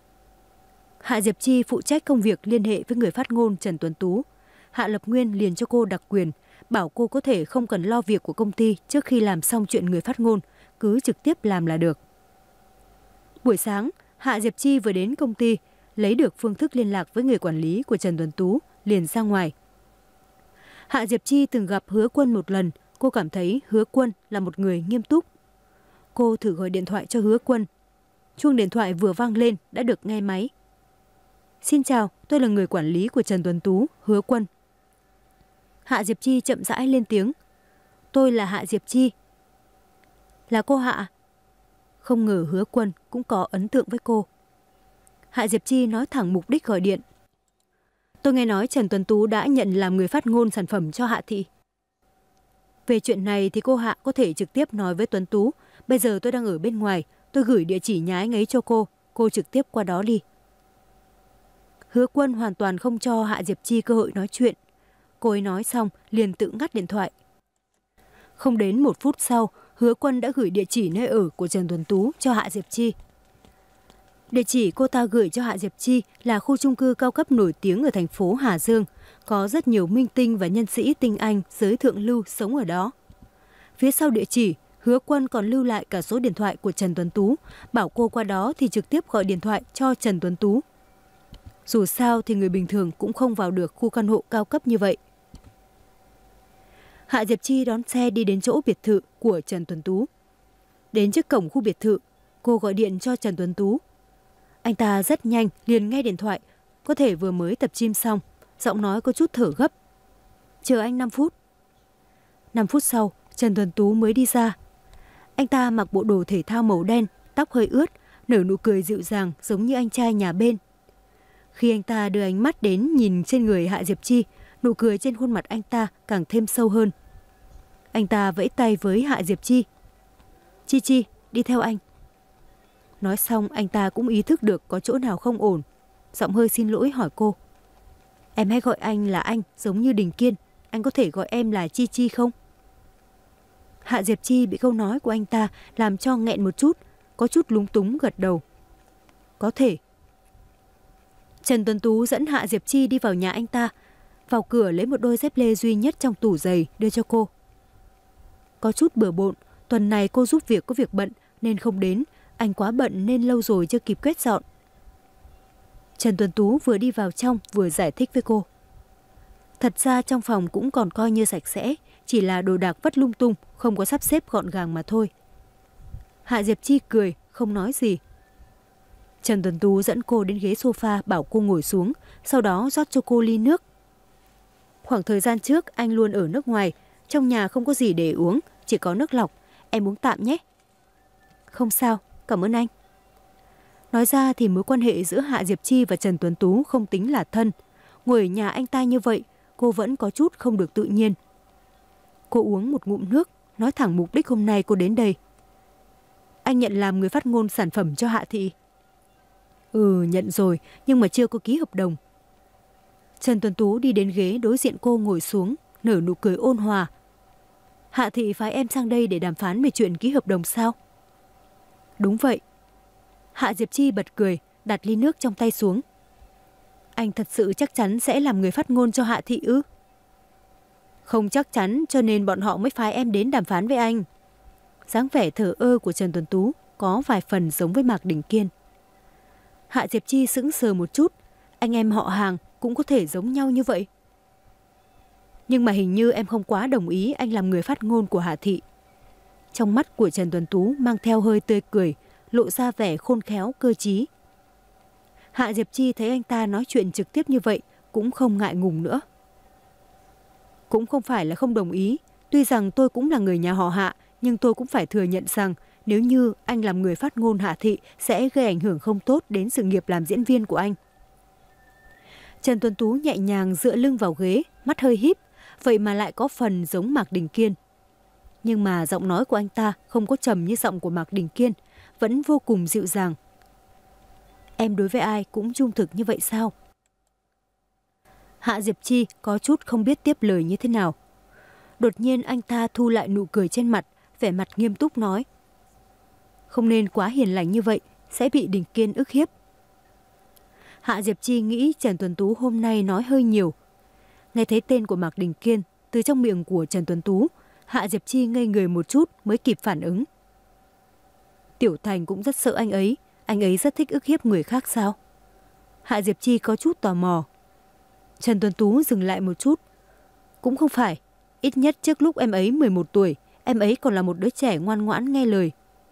Hạ Diệp Chi phụ trách công việc liên hệ với người phát ngôn Trần Tuấn Tú. Hạ Lập Nguyên liền cho cô đặc quyền, bảo cô có thể không cần lo việc của công ty trước khi làm xong chuyện người phát ngôn, cứ trực tiếp làm là được. Buổi sáng, Hạ Diệp Chi vừa đến công ty, lấy được phương thức liên lạc với người quản lý của Trần Tuấn Tú, liền ra ngoài. Hạ Diệp Chi từng gặp Hứa Quân một lần, cô cảm thấy Hứa Quân là một người nghiêm túc. Cô thử gọi điện thoại cho Hứa Quân. Chuông điện thoại vừa vang lên đã được nghe máy. Xin chào, tôi là người quản lý của Trần Tuấn Tú, Hứa Quân. Hạ Diệp Chi chậm rãi lên tiếng. Tôi là Hạ Diệp Chi. Là cô Hạ? Không ngờ Hứa Quân cũng có ấn tượng với cô. Hạ Diệp Chi nói thẳng mục đích gọi điện. Tôi nghe nói Trần Tuấn Tú đã nhận làm người phát ngôn sản phẩm cho Hạ Thị. Về chuyện này thì cô Hạ có thể trực tiếp nói với Tuấn Tú. Bây giờ tôi đang ở bên ngoài, tôi gửi địa chỉ nhà anh ấy cho cô, cô trực tiếp qua đó đi. Hứa Quân hoàn toàn không cho Hạ Diệp Chi cơ hội nói chuyện. Cô ấy nói xong liền tự ngắt điện thoại. Không đến một phút sau, Hứa Quân đã gửi địa chỉ nơi ở của Trần Tuấn Tú cho Hạ Diệp Chi. Địa chỉ cô ta gửi cho Hạ Diệp Chi là khu chung cư cao cấp nổi tiếng ở thành phố Hà Dương, có rất nhiều minh tinh và nhân sĩ tinh anh giới thượng lưu sống ở đó. Phía sau địa chỉ, Hứa Quân còn lưu lại cả số điện thoại của Trần Tuấn Tú, bảo cô qua đó thì trực tiếp gọi điện thoại cho Trần Tuấn Tú. Dù sao thì người bình thường cũng không vào được khu căn hộ cao cấp như vậy. Hạ Diệp Chi đón xe đi đến chỗ biệt thự của Trần Tuấn Tú. Đến trước cổng khu biệt thự, cô gọi điện cho Trần Tuấn Tú. Anh ta rất nhanh liền nghe điện thoại, có thể vừa mới tập gym xong, giọng nói có chút thở gấp. Chờ anh năm phút. năm phút sau, Trần Tuấn Tú mới đi ra. Anh ta mặc bộ đồ thể thao màu đen, tóc hơi ướt, nở nụ cười dịu dàng giống như anh trai nhà bên. Khi anh ta đưa ánh mắt đến nhìn trên người Hạ Diệp Chi, nụ cười trên khuôn mặt anh ta càng thêm sâu hơn. Anh ta vẫy tay với Hạ Diệp Chi. Chi Chi, đi theo anh. Nói xong anh ta cũng ý thức được có chỗ nào không ổn. Giọng hơi xin lỗi hỏi cô. Em hãy gọi anh là anh giống như Đình Kiên, anh có thể gọi em là Chi Chi không? Hạ Diệp Chi bị câu nói của anh ta làm cho nghẹn một chút, có chút lúng túng gật đầu. Có thể. Trần Tuấn Tú dẫn Hạ Diệp Chi đi vào nhà anh ta, vào cửa lấy một đôi dép lê duy nhất trong tủ giày đưa cho cô. Có chút bừa bộn, tuần này cô giúp việc có việc bận nên không đến, anh quá bận nên lâu rồi chưa kịp quét dọn. Trần Tuấn Tú vừa đi vào trong vừa giải thích với cô. Thật ra trong phòng cũng còn coi như sạch sẽ, chỉ là đồ đạc vất lung tung, không có sắp xếp gọn gàng mà thôi. Hạ Diệp Chi cười, không nói gì. Trần Tuấn Tú dẫn cô đến ghế sofa bảo cô ngồi xuống, sau đó rót cho cô ly nước. Khoảng thời gian trước anh luôn ở nước ngoài, trong nhà không có gì để uống, chỉ có nước lọc, em uống tạm nhé. Không sao, cảm ơn anh. Nói ra thì mối quan hệ giữa Hạ Diệp Chi và Trần Tuấn Tú không tính là thân. Ngồi ở nhà anh ta như vậy, cô vẫn có chút không được tự nhiên. Cô uống một ngụm nước, nói thẳng mục đích hôm nay cô đến đây. Anh nhận làm người phát ngôn sản phẩm cho Hạ Thị. Ừ, nhận rồi, nhưng mà chưa có ký hợp đồng. Trần Tuấn Tú đi đến ghế đối diện cô ngồi xuống, nở nụ cười ôn hòa. Hạ Thị phái em sang đây để đàm phán về chuyện ký hợp đồng sao? Đúng vậy. Hạ Diệp Chi bật cười, đặt ly nước trong tay xuống. Anh thật sự chắc chắn sẽ làm người phát ngôn cho Hạ Thị ư? Không chắc chắn, cho nên bọn họ mới phái em đến đàm phán với anh. Dáng vẻ thờ ơ của Trần Tuấn Tú có vài phần giống với Mạc Đình Kiên. Hạ Diệp Chi sững sờ một chút, anh em họ hàng cũng có thể giống nhau như vậy. Nhưng mà hình như em không quá đồng ý anh làm người phát ngôn của Hạ Thị. Trong mắt của Trần Tuấn Tú mang theo hơi tươi cười, lộ ra vẻ khôn khéo cơ trí. Hạ Diệp Chi thấy anh ta nói chuyện trực tiếp như vậy cũng không ngại ngùng nữa. Cũng không phải là không đồng ý, tuy rằng tôi cũng là người nhà họ Hạ, nhưng tôi cũng phải thừa nhận rằng nếu như anh làm người phát ngôn Hạ Thị sẽ gây ảnh hưởng không tốt đến sự nghiệp làm diễn viên của anh. Trần Tuấn Tú nhẹ nhàng dựa lưng vào ghế, mắt hơi híp, vậy mà lại có phần giống Mạc Đình Kiên. Nhưng mà giọng nói của anh ta không có trầm như giọng của Mạc Đình Kiên, vẫn vô cùng dịu dàng. Em đối với ai cũng trung thực như vậy sao? Hạ Diệp Chi có chút không biết tiếp lời như thế nào. Đột nhiên anh ta thu lại nụ cười trên mặt, vẻ mặt nghiêm túc nói. Không nên quá hiền lành như vậy, sẽ bị Đình Kiên ức hiếp. Hạ Diệp Chi nghĩ Trần Tuấn Tú hôm nay nói hơi nhiều. Nghe thấy tên của Mạc Đình Kiên từ trong miệng của Trần Tuấn Tú, Hạ Diệp Chi ngây người một chút mới kịp phản ứng. Tiểu Thành cũng rất sợ anh ấy, anh ấy rất thích ức hiếp người khác sao? Hạ Diệp Chi có chút tò mò. Trần Tuấn Tú dừng lại một chút. Cũng không phải, ít nhất trước lúc em ấy mười một tuổi, em ấy còn là một đứa trẻ ngoan ngoãn nghe lời.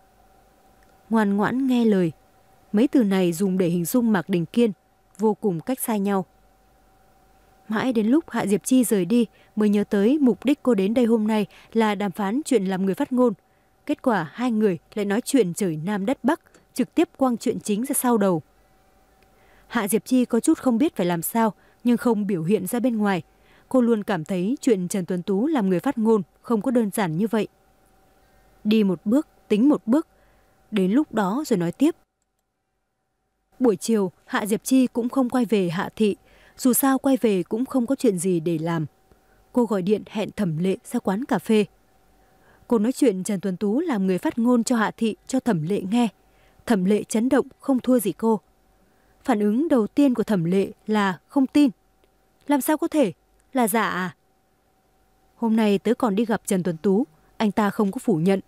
Ngoan ngoãn nghe lời. Mấy từ này dùng để hình dung Mạc Đình Kiên, vô cùng cách xa nhau. Mãi đến lúc Hạ Diệp Chi rời đi mới nhớ tới mục đích cô đến đây hôm nay là đàm phán chuyện làm người phát ngôn. Kết quả hai người lại nói chuyện trời Nam đất Bắc, trực tiếp quăng chuyện chính ra sau đầu. Hạ Diệp Chi có chút không biết phải làm sao, nhưng không biểu hiện ra bên ngoài. Cô luôn cảm thấy chuyện Trần Tuấn Tú làm người phát ngôn không có đơn giản như vậy. Đi một bước, tính một bước, đến lúc đó rồi nói tiếp. Buổi chiều, Hạ Diệp Chi cũng không quay về Hạ Thị, dù sao quay về cũng không có chuyện gì để làm. Cô gọi điện hẹn Thẩm Lệ ra quán cà phê. Cô nói chuyện Trần Tuấn Tú làm người phát ngôn cho Hạ Thị cho Thẩm Lệ nghe. Thẩm Lệ chấn động không thua gì cô. Phản ứng đầu tiên của Thẩm Lệ là không tin. Làm sao có thể? Là giả à? Hôm nay tớ còn đi gặp Trần Tuấn Tú, anh ta không có phủ nhận.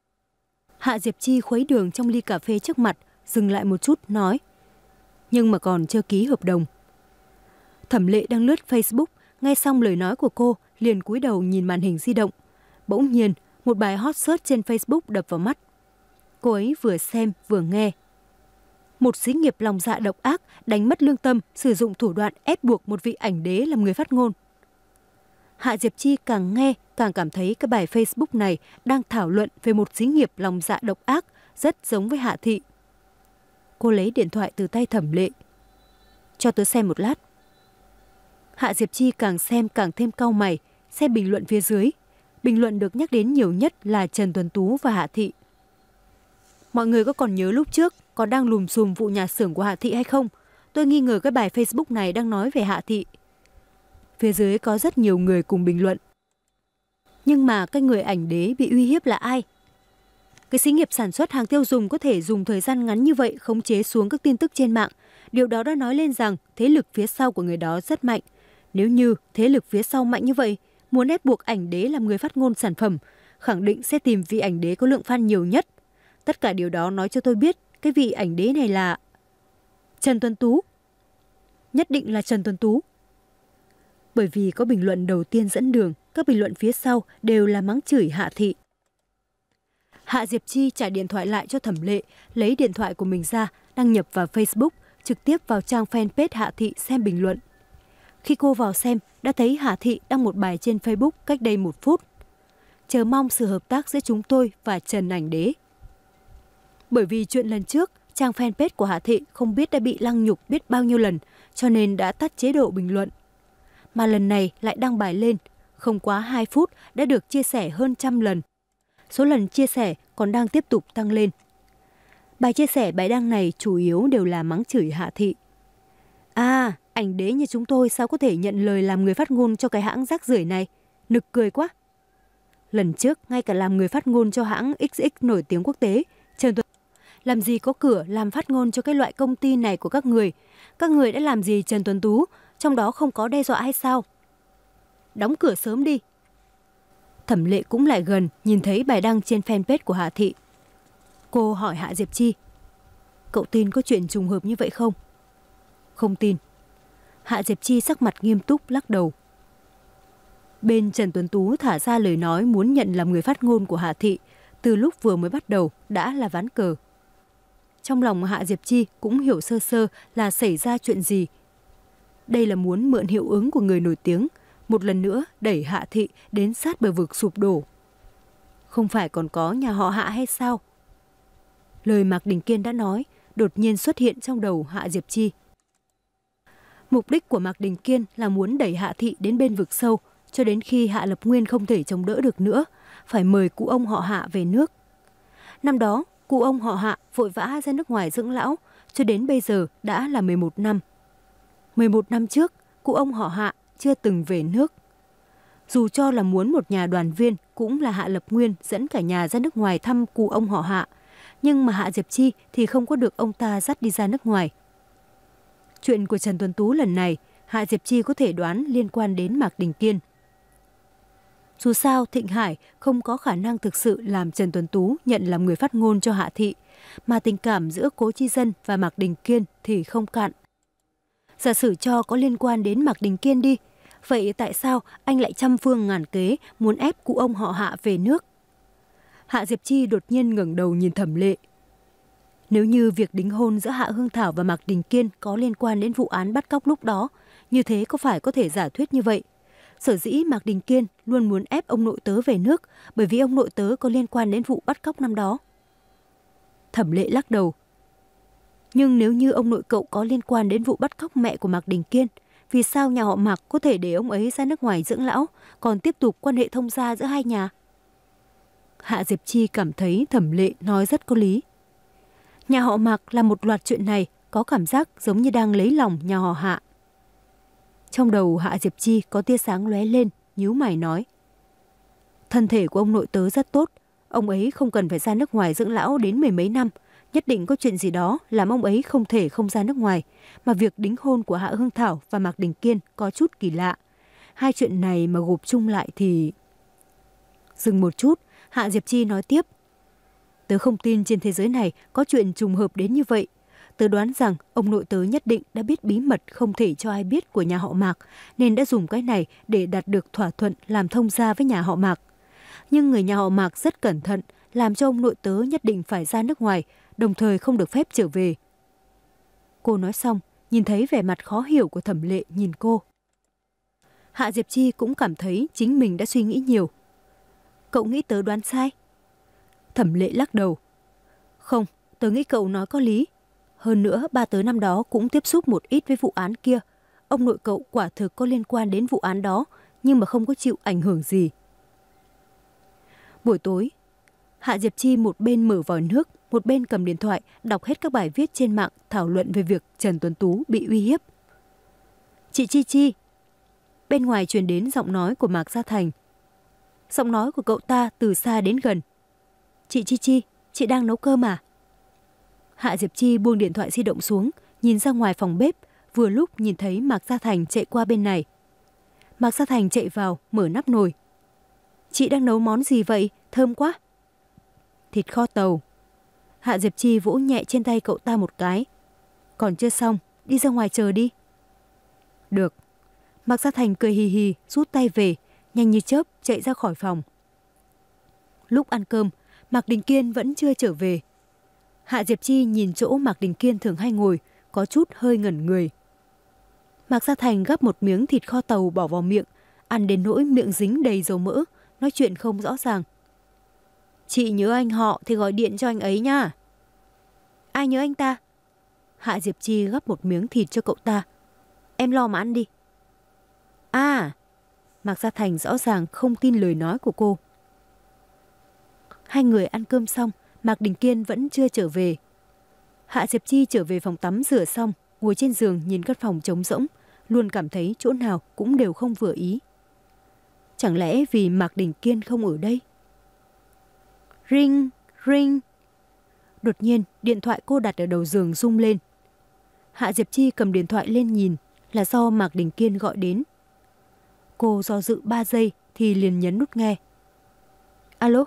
Hạ Diệp Chi khuấy đường trong ly cà phê trước mặt, dừng lại một chút nói. Nhưng mà còn chưa ký hợp đồng. Thẩm Lệ đang lướt Facebook, nghe xong lời nói của cô, liền cúi đầu nhìn màn hình di động. Bỗng nhiên, một bài hot search trên Facebook đập vào mắt. Cô ấy vừa xem vừa nghe. Một xí nghiệp lòng dạ độc ác đánh mất lương tâm, sử dụng thủ đoạn ép buộc một vị ảnh đế làm người phát ngôn. Hạ Diệp Chi càng nghe càng cảm thấy cái bài Facebook này đang thảo luận về một xí nghiệp lòng dạ độc ác rất giống với Hạ Thị. Cô lấy điện thoại từ tay Thẩm Lệ. Cho tớ xem một lát. Hạ Diệp Chi càng xem càng thêm cau mày, xem bình luận phía dưới. Bình luận được nhắc đến nhiều nhất là Trần Tuấn Tú và Hạ Thị. Mọi người có còn nhớ lúc trước còn đang lùm xùm vụ nhà xưởng của Hạ Thị hay không? Tôi nghi ngờ cái bài Facebook này đang nói về Hạ Thị. Phía dưới có rất nhiều người cùng bình luận. Nhưng mà cái người ảnh đế bị uy hiếp là ai? Cái xí nghiệp sản xuất hàng tiêu dùng có thể dùng thời gian ngắn như vậy khống chế xuống các tin tức trên mạng. Điều đó đã nói lên rằng thế lực phía sau của người đó rất mạnh. Nếu như thế lực phía sau mạnh như vậy, muốn ép buộc ảnh đế làm người phát ngôn sản phẩm, khẳng định sẽ tìm vị ảnh đế có lượng fan nhiều nhất. Tất cả điều đó nói cho tôi biết cái vị ảnh đế này là Trần Tuấn Tú. Nhất định là Trần Tuấn Tú. Bởi vì có bình luận đầu tiên dẫn đường, các bình luận phía sau đều là mắng chửi Hạ Thị. Hạ Diệp Chi trả điện thoại lại cho Thẩm Lệ, lấy điện thoại của mình ra, đăng nhập vào Facebook, trực tiếp vào trang fanpage Hạ Thị xem bình luận. Khi cô vào xem, đã thấy Hạ Thị đăng một bài trên Facebook cách đây một phút. Chờ mong sự hợp tác giữa chúng tôi và Trần ảnh đế. Bởi vì chuyện lần trước, trang fanpage của Hạ Thị không biết đã bị lăng nhục biết bao nhiêu lần, cho nên đã tắt chế độ bình luận. Mà lần này lại đăng bài lên, không quá hai phút đã được chia sẻ hơn trăm lần. Số lần chia sẻ còn đang tiếp tục tăng lên. Bài chia sẻ bài đăng này chủ yếu đều là mắng chửi Hạ Thị. À, ảnh đế như chúng tôi sao có thể nhận lời làm người phát ngôn cho cái hãng rác rưởi này? Nực cười quá. Lần trước, ngay cả làm người phát ngôn cho hãng ích ích nổi tiếng quốc tế, Trần Tuấn làm gì có cửa làm phát ngôn cho cái loại công ty này của các người. Các người đã làm gì Trần Tuấn Tú, trong đó không có đe dọa hay sao? Đóng cửa sớm đi. Thẩm Lệ cũng lại gần, nhìn thấy bài đăng trên fanpage của Hạ Thị. Cô hỏi Hạ Diệp Chi, cậu tin có chuyện trùng hợp như vậy không? Không tin. Hạ Diệp Chi sắc mặt nghiêm túc lắc đầu. Bên Trần Tuấn Tú thả ra lời nói muốn nhận làm người phát ngôn của Hạ Thị, từ lúc vừa mới bắt đầu đã là ván cờ. Trong lòng Hạ Diệp Chi cũng hiểu sơ sơ là xảy ra chuyện gì. Đây là muốn mượn hiệu ứng của người nổi tiếng, một lần nữa đẩy Hạ Thị đến sát bờ vực sụp đổ. Không phải còn có nhà họ Hạ hay sao? Lời Mạc Đình Kiên đã nói đột nhiên xuất hiện trong đầu Hạ Diệp Chi. Mục đích của Mạc Đình Kiên là muốn đẩy Hạ Thị đến bên vực sâu, cho đến khi Hạ Lập Nguyên không thể chống đỡ được nữa, phải mời cụ ông họ Hạ về nước. Năm đó, cụ ông họ Hạ vội vã ra nước ngoài dưỡng lão, cho đến bây giờ đã là mười một năm. mười một năm trước, cụ ông họ Hạ chưa từng về nước. Dù cho là muốn một nhà đoàn viên, cũng là Hạ Lập Nguyên dẫn cả nhà ra nước ngoài thăm cụ ông họ Hạ, nhưng mà Hạ Diệp Chi thì không có được ông ta dắt đi ra nước ngoài. Chuyện của Trần Tuấn Tú lần này, Hạ Diệp Chi có thể đoán liên quan đến Mạc Đình Kiên. Dù sao, Thịnh Hải không có khả năng thực sự làm Trần Tuấn Tú nhận làm người phát ngôn cho Hạ Thị, mà tình cảm giữa Cố Chi Dân và Mạc Đình Kiên thì không cạn. Giả sử cho có liên quan đến Mạc Đình Kiên đi, vậy tại sao anh lại trăm phương ngàn kế muốn ép cụ ông họ Hạ về nước? Hạ Diệp Chi đột nhiên ngẩng đầu nhìn Thẩm Lệ. Nếu như việc đính hôn giữa Hạ Hương Thảo và Mạc Đình Kiên có liên quan đến vụ án bắt cóc lúc đó, như thế có phải có thể giả thuyết như vậy? Sở dĩ Mạc Đình Kiên luôn muốn ép ông nội tớ về nước bởi vì ông nội tớ có liên quan đến vụ bắt cóc năm đó. Thẩm Lệ lắc đầu. Nhưng nếu như ông nội cậu có liên quan đến vụ bắt cóc mẹ của Mạc Đình Kiên, vì sao nhà họ Mạc có thể để ông ấy ra nước ngoài dưỡng lão, còn tiếp tục quan hệ thông gia giữa hai nhà? Hạ Diệp Chi cảm thấy Thẩm Lệ nói rất có lý. Nhà họ Mạc là một loạt chuyện này, có cảm giác giống như đang lấy lòng nhà họ Hạ. Trong đầu Hạ Diệp Chi có tia sáng lóe lên, nhíu mày nói. Thân thể của ông nội tớ rất tốt, ông ấy không cần phải ra nước ngoài dưỡng lão đến mười mấy năm, nhất định có chuyện gì đó làm ông ấy không thể không ra nước ngoài, mà việc đính hôn của Hạ Hương Thảo và Mạc Đình Kiên có chút kỳ lạ. Hai chuyện này mà gộp chung lại thì... Dừng một chút, Hạ Diệp Chi nói tiếp. Tớ không tin trên thế giới này có chuyện trùng hợp đến như vậy. Tớ đoán rằng ông nội tớ nhất định đã biết bí mật không thể cho ai biết của nhà họ Mạc, nên đã dùng cái này để đạt được thỏa thuận làm thông gia với nhà họ Mạc. Nhưng người nhà họ Mạc rất cẩn thận, làm cho ông nội tớ nhất định phải ra nước ngoài, đồng thời không được phép trở về. Cô nói xong, nhìn thấy vẻ mặt khó hiểu của Thẩm Lệ nhìn cô. Hạ Diệp Chi cũng cảm thấy chính mình đã suy nghĩ nhiều. Cậu nghĩ tớ đoán sai? Thẩm Lệ lắc đầu. Không, tớ nghĩ cậu nói có lý. Hơn nữa, ba tớ năm đó cũng tiếp xúc một ít với vụ án kia. Ông nội cậu quả thực có liên quan đến vụ án đó, nhưng mà không có chịu ảnh hưởng gì. Buổi tối, Hạ Diệp Chi một bên mở vòi nước, một bên cầm điện thoại, đọc hết các bài viết trên mạng thảo luận về việc Trần Tuấn Tú bị uy hiếp. Chị Chi Chi. bên ngoài truyền đến giọng nói của Mạc Gia Thành. Giọng nói của cậu ta từ xa đến gần. Chị Chi Chi, chị đang nấu cơm à? Hạ Diệp Chi buông điện thoại di động xuống, nhìn ra ngoài phòng bếp, vừa lúc nhìn thấy Mạc Gia Thành chạy qua bên này. Mạc Gia Thành chạy vào, mở nắp nồi. Chị đang nấu món gì vậy? Thơm quá. Thịt kho tàu. Hạ Diệp Chi vỗ nhẹ trên tay cậu ta một cái. Còn chưa xong, đi ra ngoài chờ đi. Được. Mạc Gia Thành cười hì hì, rút tay về, nhanh như chớp chạy ra khỏi phòng. Lúc ăn cơm, Mạc Đình Kiên vẫn chưa trở về. Hạ Diệp Chi nhìn chỗ Mạc Đình Kiên thường hay ngồi, có chút hơi ngẩn người. Mạc Gia Thành gắp một miếng thịt kho tàu bỏ vào miệng, ăn đến nỗi miệng dính đầy dầu mỡ, nói chuyện không rõ ràng. Chị nhớ anh họ thì gọi điện cho anh ấy nha. Ai nhớ anh ta? Hạ Diệp Chi gắp một miếng thịt cho cậu ta. Em lo mà ăn đi. À, Mạc Gia Thành rõ ràng không tin lời nói của cô. Hai người ăn cơm xong, Mạc Đình Kiên vẫn chưa trở về. Hạ Diệp Chi trở về phòng tắm rửa xong, ngồi trên giường nhìn căn phòng trống rỗng, luôn cảm thấy chỗ nào cũng đều không vừa ý. Chẳng lẽ vì Mạc Đình Kiên không ở đây? Ring, ring. Đột nhiên, điện thoại cô đặt ở đầu giường rung lên. Hạ Diệp Chi cầm điện thoại lên nhìn, là do Mạc Đình Kiên gọi đến. Cô do dự ba giây thì liền nhấn nút nghe. Alo?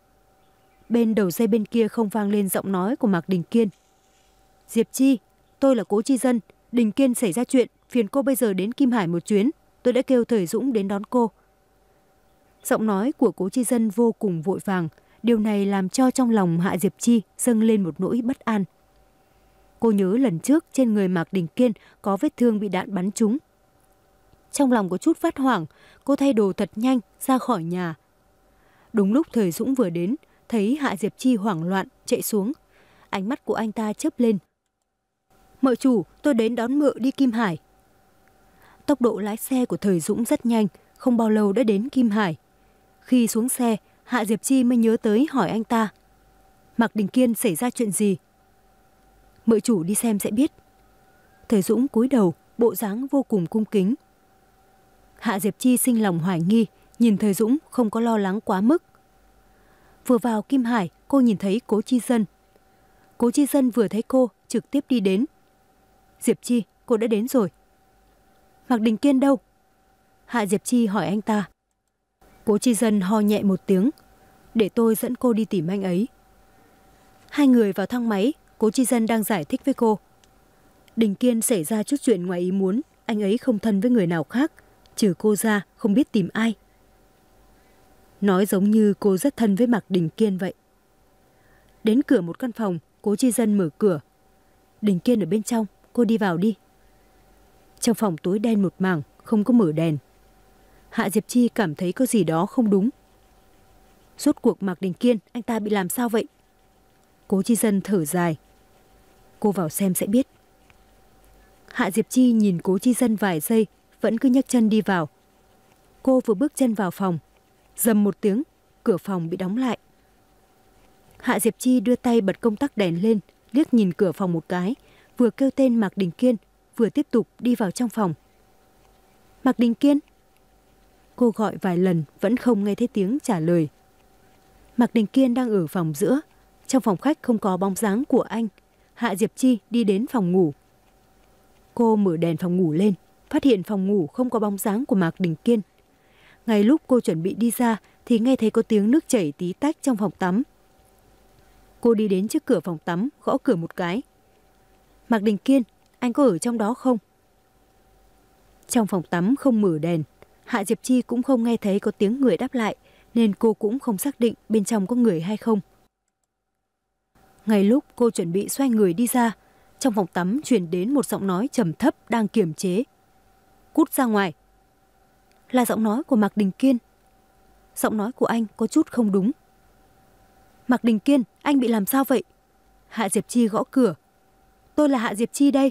Bên đầu dây bên kia không vang lên giọng nói của Mạc Đình Kiên. Diệp Chi, tôi là Cố Chi Dân. Đình Kiên xảy ra chuyện, phiền cô bây giờ đến Kim Hải một chuyến. Tôi đã kêu Thời Dũng đến đón cô. Giọng nói của Cố Chi Dân vô cùng vội vàng. Điều này làm cho trong lòng Hạ Diệp Chi dâng lên một nỗi bất an. Cô nhớ lần trước trên người Mạc Đình Kiên có vết thương bị đạn bắn trúng. Trong lòng có chút phát hoảng, cô thay đồ thật nhanh ra khỏi nhà. Đúng lúc Thời Dũng vừa đến, thấy Hạ Diệp Chi hoảng loạn chạy xuống. Ánh mắt của anh ta chớp lên. Mợ chủ, tôi đến đón mợ đi Kim Hải. Tốc độ lái xe của Thời Dũng rất nhanh, không bao lâu đã đến Kim Hải. Khi xuống xe, Hạ Diệp Chi mới nhớ tới hỏi anh ta. Mạc Đình Kiên xảy ra chuyện gì? Mợ chủ đi xem sẽ biết. Thời Dũng cúi đầu, bộ dáng vô cùng cung kính. Hạ Diệp Chi sinh lòng hoài nghi, nhìn Thời Dũng không có lo lắng quá mức. Vừa vào Kim Hải, cô nhìn thấy Cố Chi Dân. Cố Chi Dân vừa thấy cô, trực tiếp đi đến. Diệp Chi, cô đã đến rồi. Mạc Đình Kiên đâu? Hạ Diệp Chi hỏi anh ta. Cố Chi Dân ho nhẹ một tiếng. Để tôi dẫn cô đi tìm anh ấy. Hai người vào thang máy, Cố Chi Dân đang giải thích với cô. Đình Kiên xảy ra chút chuyện ngoài ý muốn, anh ấy không thân với người nào khác, trừ cô ra không biết tìm ai. Nói giống như cô rất thân với Mạc Đình Kiên vậy. Đến cửa một căn phòng, Cố Chi Dân mở cửa. Đình Kiên ở bên trong, cô đi vào đi. Trong phòng tối đen một mảng, không có mở đèn. Hạ Diệp Chi cảm thấy có gì đó không đúng. Rốt cuộc Mạc Đình Kiên, anh ta bị làm sao vậy? Cố Chi Dân thở dài. Cô vào xem sẽ biết. Hạ Diệp Chi nhìn Cố Chi Dân vài giây, vẫn cứ nhấc chân đi vào. Cô vừa bước chân vào phòng, rầm một tiếng, cửa phòng bị đóng lại. Hạ Diệp Chi đưa tay bật công tắc đèn lên, liếc nhìn cửa phòng một cái, vừa kêu tên Mạc Đình Kiên, vừa tiếp tục đi vào trong phòng. Mạc Đình Kiên? Cô gọi vài lần vẫn không nghe thấy tiếng trả lời. Mạc Đình Kiên đang ở phòng giữa. Trong phòng khách không có bóng dáng của anh. Hạ Diệp Chi đi đến phòng ngủ. Cô mở đèn phòng ngủ lên, phát hiện phòng ngủ không có bóng dáng của Mạc Đình Kiên. Ngay lúc cô chuẩn bị đi ra thì nghe thấy có tiếng nước chảy tí tách trong phòng tắm. Cô đi đến trước cửa phòng tắm, gõ cửa một cái. Mạc Đình Kiên, anh có ở trong đó không? Trong phòng tắm không mở đèn, Hạ Diệp Chi cũng không nghe thấy có tiếng người đáp lại, nên cô cũng không xác định bên trong có người hay không. Ngay lúc cô chuẩn bị xoay người đi ra, trong phòng tắm truyền đến một giọng nói trầm thấp đang kiềm chế. Cút ra ngoài. Là giọng nói của Mạc Đình Kiên. Giọng nói của anh có chút không đúng. Mạc Đình Kiên, anh bị làm sao vậy? Hạ Diệp Chi gõ cửa. Tôi là Hạ Diệp Chi đây.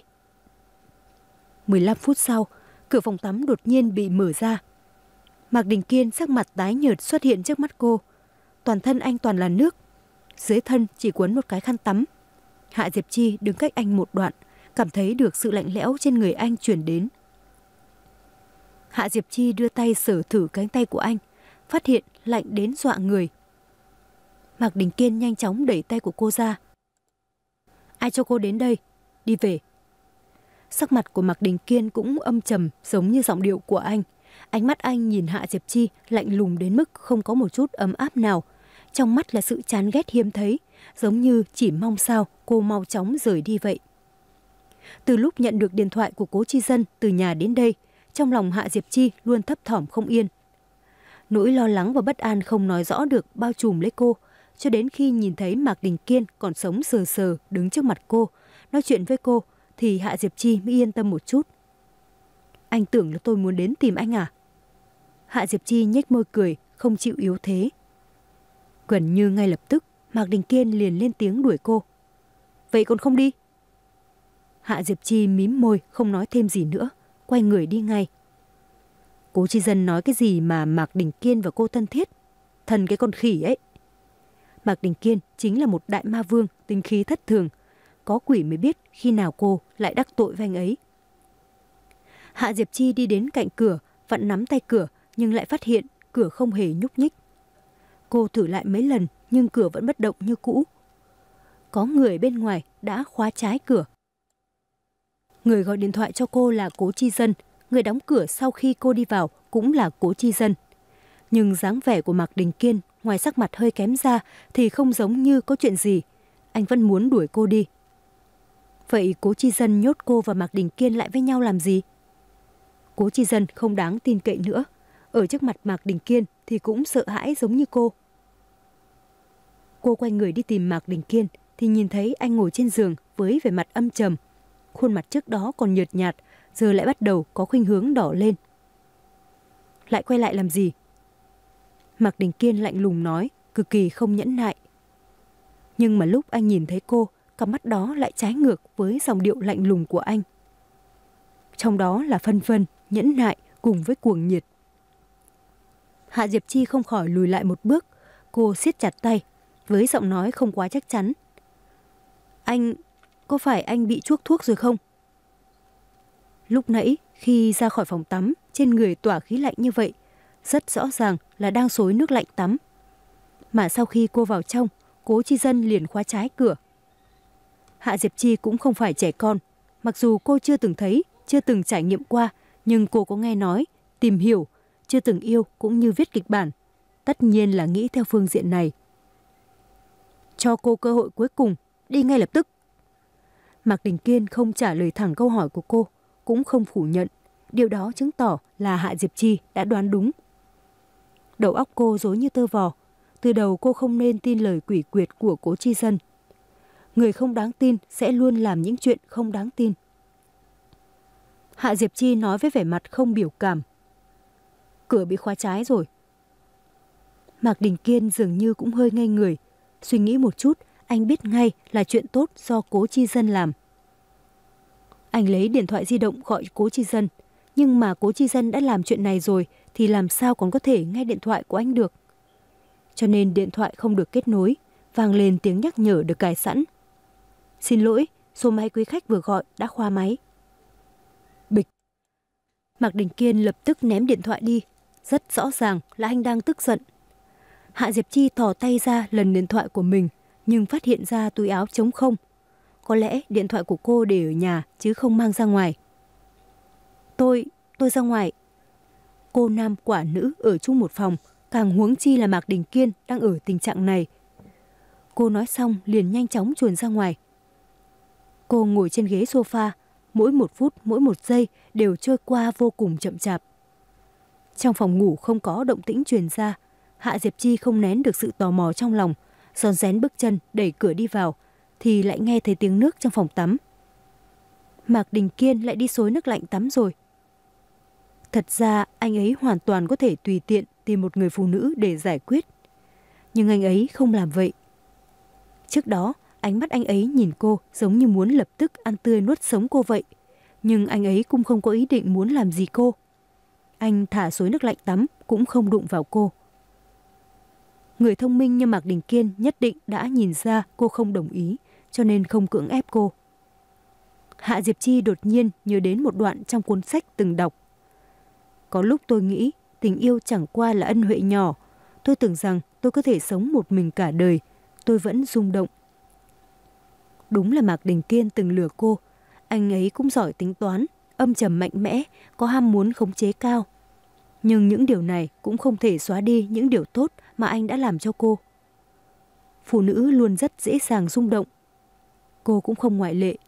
mười lăm phút sau, cửa phòng tắm đột nhiên bị mở ra. Mạc Đình Kiên sắc mặt tái nhợt xuất hiện trước mắt cô. Toàn thân anh toàn là nước. Dưới thân chỉ quấn một cái khăn tắm. Hạ Diệp Chi đứng cách anh một đoạn, cảm thấy được sự lạnh lẽo trên người anh truyền đến. Hạ Diệp Chi đưa tay sờ thử cánh tay của anh, phát hiện lạnh đến dọa người. Mạc Đình Kiên nhanh chóng đẩy tay của cô ra. Ai cho cô đến đây? Đi về. Sắc mặt của Mạc Đình Kiên cũng âm trầm giống như giọng điệu của anh. Ánh mắt anh nhìn Hạ Diệp Chi lạnh lùng đến mức không có một chút ấm áp nào. Trong mắt là sự chán ghét hiếm thấy, giống như chỉ mong sao cô mau chóng rời đi vậy. Từ lúc nhận được điện thoại của Cố Chi Dân từ nhà đến đây, trong lòng Hạ Diệp Chi luôn thấp thỏm không yên. Nỗi lo lắng và bất an không nói rõ được bao trùm lấy cô, cho đến khi nhìn thấy Mạc Đình Kiên còn sống sờ sờ đứng trước mặt cô, nói chuyện với cô, thì Hạ Diệp Chi mới yên tâm một chút. Anh tưởng là tôi muốn đến tìm anh à? Hạ Diệp Chi nhếch môi cười, không chịu yếu thế. Gần như ngay lập tức, Mạc Đình Kiên liền lên tiếng đuổi cô. Vậy còn không đi? Hạ Diệp Chi mím môi, không nói thêm gì nữa, quay người đi ngay. Cố Chi Dân nói cái gì mà Mạc Đình Kiên và cô thân thiết? Thần cái con khỉ ấy. Mạc Đình Kiên chính là một đại ma vương, tinh khí thất thường. Có quỷ mới biết khi nào cô lại đắc tội với anh ấy. Hạ Diệp Chi đi đến cạnh cửa, vặn nắm tay cửa, nhưng lại phát hiện cửa không hề nhúc nhích. Cô thử lại mấy lần, nhưng cửa vẫn bất động như cũ. Có người bên ngoài đã khóa trái cửa. Người gọi điện thoại cho cô là Cố Chi Dân, người đóng cửa sau khi cô đi vào cũng là Cố Chi Dân. Nhưng dáng vẻ của Mạc Đình Kiên, ngoài sắc mặt hơi kém ra thì không giống như có chuyện gì. Anh vẫn muốn đuổi cô đi. Vậy Cố Chi Dân nhốt cô và Mạc Đình Kiên lại với nhau làm gì? Cố Chi Dân không đáng tin cậy nữa. Ở trước mặt Mạc Đình Kiên thì cũng sợ hãi giống như cô. Cô quay người đi tìm Mạc Đình Kiên thì nhìn thấy anh ngồi trên giường với vẻ mặt âm trầm. Khuôn mặt trước đó còn nhợt nhạt, giờ lại bắt đầu có khuynh hướng đỏ lên. Lại quay lại làm gì? Mạc Đình Kiên lạnh lùng nói, cực kỳ không nhẫn nại. Nhưng mà lúc anh nhìn thấy cô, cặp mắt đó lại trái ngược với dòng điệu lạnh lùng của anh. Trong đó là phân vân, nhẫn nại cùng với cuồng nhiệt. Hạ Diệp Chi không khỏi lùi lại một bước. Cô siết chặt tay, với giọng nói không quá chắc chắn. Anh, có phải anh bị chuốc thuốc rồi không? Lúc nãy, khi ra khỏi phòng tắm, trên người tỏa khí lạnh như vậy, rất rõ ràng là đang xối nước lạnh tắm. Mà sau khi cô vào trong, Cố Chi Dân liền khóa trái cửa. Hạ Diệp Chi cũng không phải trẻ con. Mặc dù cô chưa từng thấy, chưa từng trải nghiệm qua, nhưng cô có nghe nói, tìm hiểu, chưa từng yêu cũng như viết kịch bản. Tất nhiên là nghĩ theo phương diện này. Cho cô cơ hội cuối cùng, đi ngay lập tức. Mạc Đình Kiên không trả lời thẳng câu hỏi của cô, cũng không phủ nhận. Điều đó chứng tỏ là Hạ Diệp Chi đã đoán đúng. Đầu óc cô rối như tơ vò. Từ đầu cô không nên tin lời quỷ quyệt của Cố Chi Dân. Người không đáng tin sẽ luôn làm những chuyện không đáng tin. Hạ Diệp Chi nói với vẻ mặt không biểu cảm. Cửa bị khóa trái rồi. Mạc Đình Kiên dường như cũng hơi ngây người. Suy nghĩ một chút, anh biết ngay là chuyện tốt do Cố Chi Dân làm. Anh lấy điện thoại di động gọi Cố Chi Dân. Nhưng mà Cố Chi Dân đã làm chuyện này rồi thì làm sao còn có thể nghe điện thoại của anh được. Cho nên điện thoại không được kết nối, vang lên tiếng nhắc nhở được cài sẵn. Xin lỗi, số máy quý khách vừa gọi đã khóa máy. Bịch. Mạc Đình Kiên lập tức ném điện thoại đi. Rất rõ ràng là anh đang tức giận. Hạ Diệp Chi thò tay ra lần điện thoại của mình, nhưng phát hiện ra túi áo trống không. Có lẽ điện thoại của cô để ở nhà chứ không mang ra ngoài. Tôi, tôi ra ngoài. Cô nam quả nữ ở chung một phòng, càng huống chi là Mạc Đình Kiên đang ở tình trạng này. Cô nói xong liền nhanh chóng chuồn ra ngoài. Cô ngồi trên ghế sofa, mỗi một phút, mỗi một giây đều trôi qua vô cùng chậm chạp. Trong phòng ngủ không có động tĩnh truyền ra, Hạ Diệp Chi không nén được sự tò mò trong lòng, rón rén bước chân đẩy cửa đi vào, thì lại nghe thấy tiếng nước trong phòng tắm. Mạc Đình Kiên lại đi xối nước lạnh tắm rồi. Thật ra anh ấy hoàn toàn có thể tùy tiện tìm một người phụ nữ để giải quyết. Nhưng anh ấy không làm vậy. Trước đó, ánh mắt anh ấy nhìn cô giống như muốn lập tức ăn tươi nuốt sống cô vậy. Nhưng anh ấy cũng không có ý định muốn làm gì cô. Anh thả xối nước lạnh tắm cũng không đụng vào cô. Người thông minh như Mạc Đình Kiên nhất định đã nhìn ra cô không đồng ý, cho nên không cưỡng ép cô. Hạ Diệp Chi đột nhiên nhớ đến một đoạn trong cuốn sách từng đọc. Có lúc tôi nghĩ tình yêu chẳng qua là ân huệ nhỏ. Tôi tưởng rằng tôi có thể sống một mình cả đời. Tôi vẫn rung động. Đúng là Mạc Đình Kiên từng lừa cô. Anh ấy cũng giỏi tính toán, âm trầm mạnh mẽ, có ham muốn khống chế cao. Nhưng những điều này cũng không thể xóa đi những điều tốt mà anh đã làm cho cô. Phụ nữ luôn rất dễ dàng rung động. Cô cũng không ngoại lệ.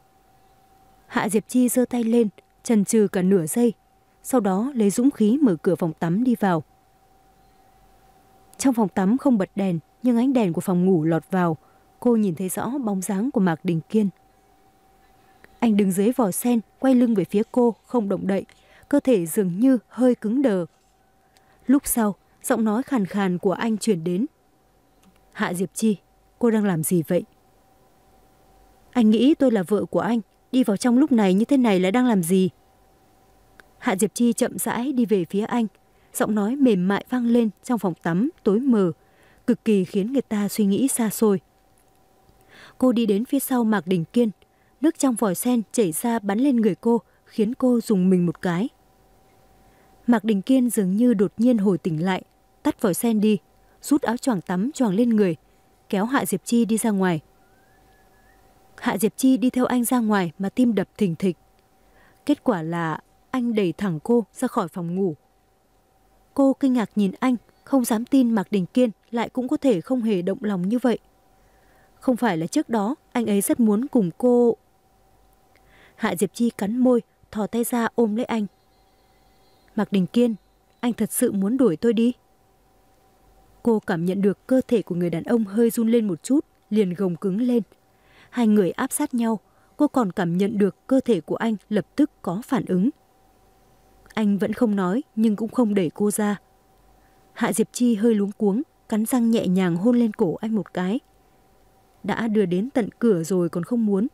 Hạ Diệp Chi giơ tay lên, chần chừ cả nửa giây, sau đó lấy dũng khí mở cửa phòng tắm đi vào. Trong phòng tắm không bật đèn, nhưng ánh đèn của phòng ngủ lọt vào, cô nhìn thấy rõ bóng dáng của Mạc Đình Kiên. Anh đứng dưới vòi sen, quay lưng về phía cô, không động đậy, cơ thể dường như hơi cứng đờ. Lúc sau, giọng nói khàn khàn của anh truyền đến. Hạ Diệp Chi, cô đang làm gì vậy? Anh nghĩ tôi là vợ của anh, đi vào trong lúc này như thế này là đang làm gì? Hạ Diệp Chi chậm rãi đi về phía anh, giọng nói mềm mại vang lên trong phòng tắm tối mờ, cực kỳ khiến người ta suy nghĩ xa xôi. Cô đi đến phía sau Mạc Đình Kiên, nước trong vòi sen chảy ra bắn lên người cô, khiến cô rùng mình một cái. Mạc Đình Kiên dường như đột nhiên hồi tỉnh lại, tắt vòi sen đi, rút áo choàng tắm choàng lên người, kéo Hạ Diệp Chi đi ra ngoài. Hạ Diệp Chi đi theo anh ra ngoài mà tim đập thình thịch. Kết quả là anh đẩy thẳng cô ra khỏi phòng ngủ. Cô kinh ngạc nhìn anh, không dám tin Mạc Đình Kiên lại cũng có thể không hề động lòng như vậy. Không phải là trước đó anh ấy rất muốn cùng cô... Hạ Diệp Chi cắn môi, thò tay ra ôm lấy anh. Mạc Đình Kiên, anh thật sự muốn đuổi tôi đi? Cô cảm nhận được cơ thể của người đàn ông hơi run lên một chút, liền gồng cứng lên. Hai người áp sát nhau, cô còn cảm nhận được cơ thể của anh lập tức có phản ứng. Anh vẫn không nói nhưng cũng không đẩy cô ra. Hạ Diệp Chi hơi luống cuống, cắn răng nhẹ nhàng hôn lên cổ anh một cái. Đã đưa đến tận cửa rồi còn không muốn.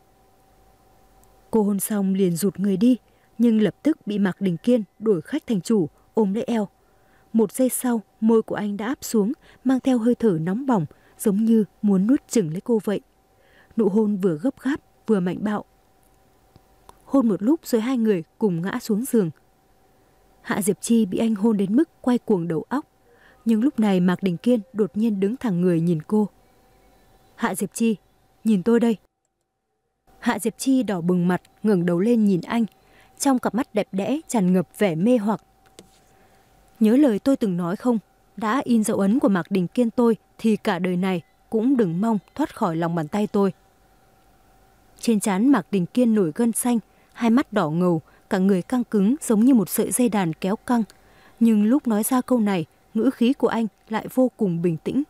Cô hôn xong liền rụt người đi, nhưng lập tức bị Mạc Đình Kiên đổi khách thành chủ, ôm lấy eo. Một giây sau, môi của anh đã áp xuống, mang theo hơi thở nóng bỏng, giống như muốn nuốt chửng lấy cô vậy. Nụ hôn vừa gấp gáp, vừa mạnh bạo. Hôn một lúc rồi hai người cùng ngã xuống giường. Hạ Diệp Chi bị anh hôn đến mức quay cuồng đầu óc. Nhưng lúc này Mạc Đình Kiên đột nhiên đứng thẳng người nhìn cô. Hạ Diệp Chi, nhìn tôi đây. Hạ Diệp Chi đỏ bừng mặt, ngẩng đầu lên nhìn anh. Trong cặp mắt đẹp đẽ tràn ngập vẻ mê hoặc. Nhớ lời tôi từng nói không? Đã in dấu ấn của Mạc Đình Kiên tôi thì cả đời này cũng đừng mong thoát khỏi lòng bàn tay tôi. Trên trán Mạc Đình Kiên nổi gân xanh, hai mắt đỏ ngầu, cả người căng cứng giống như một sợi dây đàn kéo căng. Nhưng lúc nói ra câu này, ngữ khí của anh lại vô cùng bình tĩnh.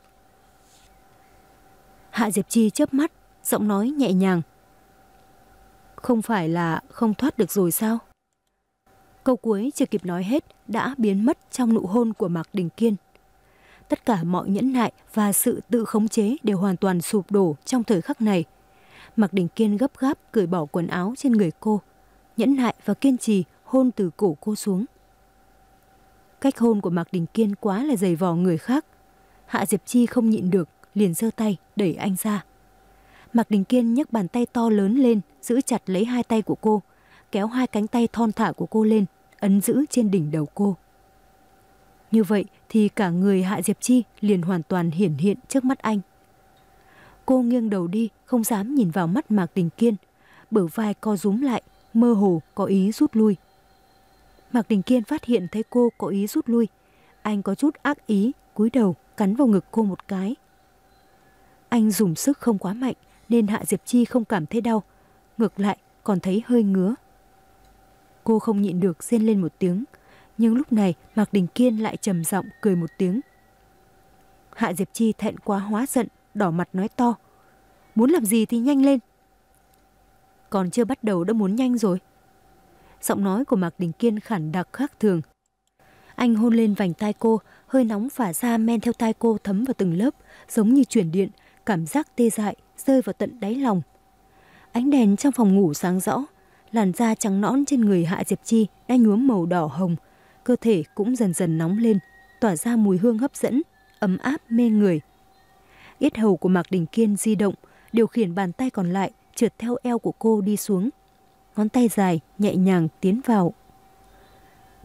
Hạ Diệp Chi chớp mắt, giọng nói nhẹ nhàng. Không phải là không thoát được rồi sao? Câu cuối chưa kịp nói hết đã biến mất trong nụ hôn của Mạc Đình Kiên. Tất cả mọi nhẫn nại và sự tự khống chế đều hoàn toàn sụp đổ trong thời khắc này. Mạc Đình Kiên gấp gáp cởi bỏ quần áo trên người cô, nhẫn nại và kiên trì hôn từ cổ cô xuống. Cách hôn của Mạc Đình Kiên quá là dày vò người khác. Hạ Diệp Chi không nhịn được, liền giơ tay đẩy anh ra. Mạc Đình Kiên nhấc bàn tay to lớn lên, giữ chặt lấy hai tay của cô, kéo hai cánh tay thon thả của cô lên, ấn giữ trên đỉnh đầu cô. Như vậy thì cả người Hạ Diệp Chi liền hoàn toàn hiển hiện trước mắt anh. Cô nghiêng đầu đi, không dám nhìn vào mắt Mạc Đình Kiên, bờ vai co rúm lại, mơ hồ có ý rút lui. Mạc Đình Kiên phát hiện thấy cô có ý rút lui, anh có chút ác ý, cúi đầu cắn vào ngực cô một cái. Anh dùng sức không quá mạnh nên Hạ Diệp Chi không cảm thấy đau, ngược lại còn thấy hơi ngứa. Cô không nhịn được rên lên một tiếng, nhưng lúc này Mạc Đình Kiên lại trầm giọng cười một tiếng. Hạ Diệp Chi thẹn quá hóa giận, đỏ mặt nói to. Muốn làm gì thì nhanh lên. Còn chưa bắt đầu đã muốn nhanh rồi. Giọng nói của Mạc Đình Kiên khản đặc khác thường. Anh hôn lên vành tai cô, hơi nóng phả ra men theo tai cô thấm vào từng lớp, giống như chuyển điện, cảm giác tê dại rơi vào tận đáy lòng. Ánh đèn trong phòng ngủ sáng rõ, làn da trắng nõn trên người Hạ Diệp Chi đã nhuốm màu đỏ hồng, cơ thể cũng dần dần nóng lên, tỏa ra mùi hương hấp dẫn, ấm áp mê người. Yết hầu của Mạc Đình Kiên di động, điều khiển bàn tay còn lại trượt theo eo của cô đi xuống. Ngón tay dài nhẹ nhàng tiến vào.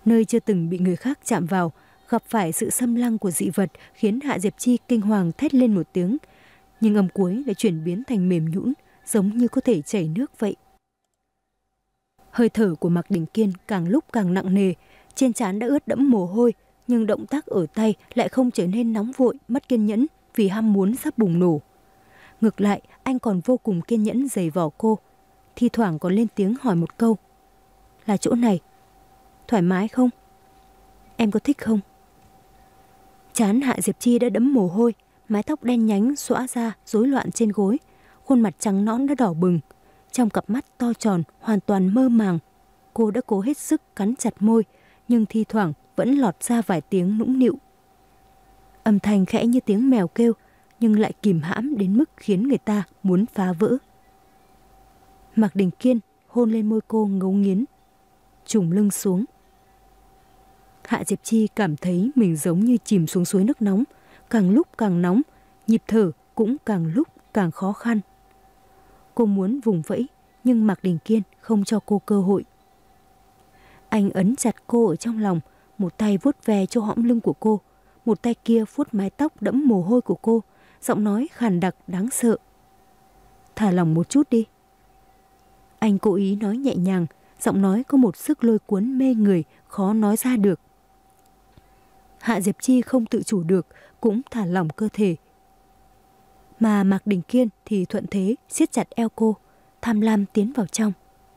Nơi chưa từng bị người khác chạm vào, gặp phải sự xâm lăng của dị vật khiến Hạ Diệp Chi kinh hoàng thét lên một tiếng, nhưng âm cuối lại chuyển biến thành mềm nhũn, giống như có thể chảy nước vậy. Hơi thở của Mạc Đình Kiên càng lúc càng nặng nề, trên trán đã ướt đẫm mồ hôi, nhưng động tác ở tay lại không trở nên nóng vội, mất kiên nhẫn vì ham muốn sắp bùng nổ. Ngược lại, anh còn vô cùng kiên nhẫn giày vò cô, thi thoảng còn lên tiếng hỏi một câu. Là chỗ này, thoải mái không? Em có thích không? Trán Hạ Diệp Chi đã đẫm mồ hôi, mái tóc đen nhánh xõa ra rối loạn trên gối, khuôn mặt trắng nõn đã đỏ bừng, trong cặp mắt to tròn hoàn toàn mơ màng. Cô đã cố hết sức cắn chặt môi, nhưng thi thoảng vẫn lọt ra vài tiếng nũng nịu. Âm thanh khẽ như tiếng mèo kêu, nhưng lại kìm hãm đến mức khiến người ta muốn phá vỡ. Mạc Đình Kiên hôn lên môi cô ngấu nghiến, trùng lưng xuống. Hạ Diệp Chi cảm thấy mình giống như chìm xuống suối nước nóng, càng lúc càng nóng, nhịp thở cũng càng lúc càng khó khăn. Cô muốn vùng vẫy, nhưng Mạc Đình Kiên không cho cô cơ hội. Anh ấn chặt cô ở trong lòng, một tay vuốt ve chỗ hõm lưng của cô, một tay kia vuốt mái tóc đẫm mồ hôi của cô, giọng nói khàn đặc đáng sợ. Thả lỏng một chút đi. Anh cố ý nói nhẹ nhàng, giọng nói có một sức lôi cuốn mê người, khó nói ra được. Hạ Diệp Chi không tự chủ được, cũng thả lỏng cơ thể. Mà Mạc Đình Kiên thì thuận thế siết chặt eo cô, tham lam tiến vào trong.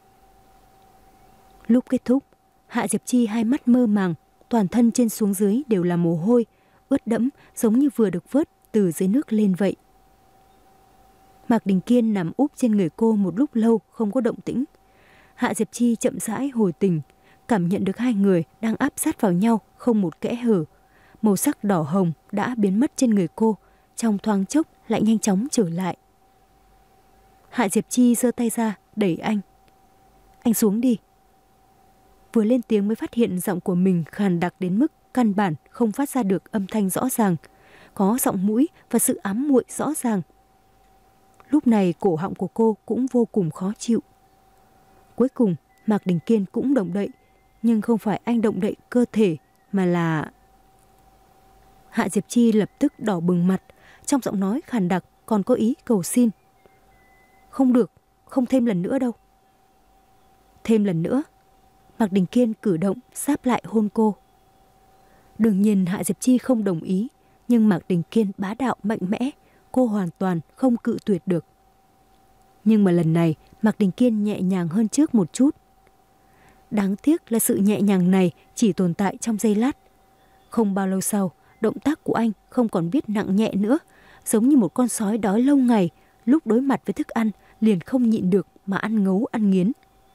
Lúc kết thúc, Hạ Diệp Chi hai mắt mơ màng, toàn thân trên xuống dưới đều là mồ hôi, ướt đẫm giống như vừa được vớt từ dưới nước lên vậy. Mạc Đình Kiên nằm úp trên người cô một lúc lâu không có động tĩnh. Hạ Diệp Chi chậm rãi hồi tỉnh, cảm nhận được hai người đang áp sát vào nhau không một kẽ hở. Màu sắc đỏ hồng đã biến mất trên người cô, trong thoáng chốc lại nhanh chóng trở lại. Hạ Diệp Chi giơ tay ra đẩy anh. Anh xuống đi. Vừa lên tiếng mới phát hiện giọng của mình khàn đặc đến mức căn bản không phát ra được âm thanh rõ ràng, có giọng mũi và sự ám muội rõ ràng. Lúc này cổ họng của cô cũng vô cùng khó chịu. Cuối cùng Mạc Đình Kiên cũng động đậy, nhưng không phải anh động đậy cơ thể mà là... Hạ Diệp Chi lập tức đỏ bừng mặt, trong giọng nói khàn đặc còn có ý cầu xin. Không được, không thêm lần nữa đâu. Thêm lần nữa. Mạc Đình Kiên cử động sáp lại hôn cô. Đương nhiên Hạ Diệp Chi không đồng ý, nhưng Mạc Đình Kiên bá đạo mạnh mẽ, cô hoàn toàn không cự tuyệt được. Nhưng mà lần này Mạc Đình Kiên nhẹ nhàng hơn trước một chút. Đáng tiếc là sự nhẹ nhàng này chỉ tồn tại trong giây lát. Không bao lâu sau, động tác của anh không còn biết nặng nhẹ nữa, giống như một con sói đói lâu ngày, lúc đối mặt với thức ăn liền không nhịn được mà ăn ngấu ăn nghiến.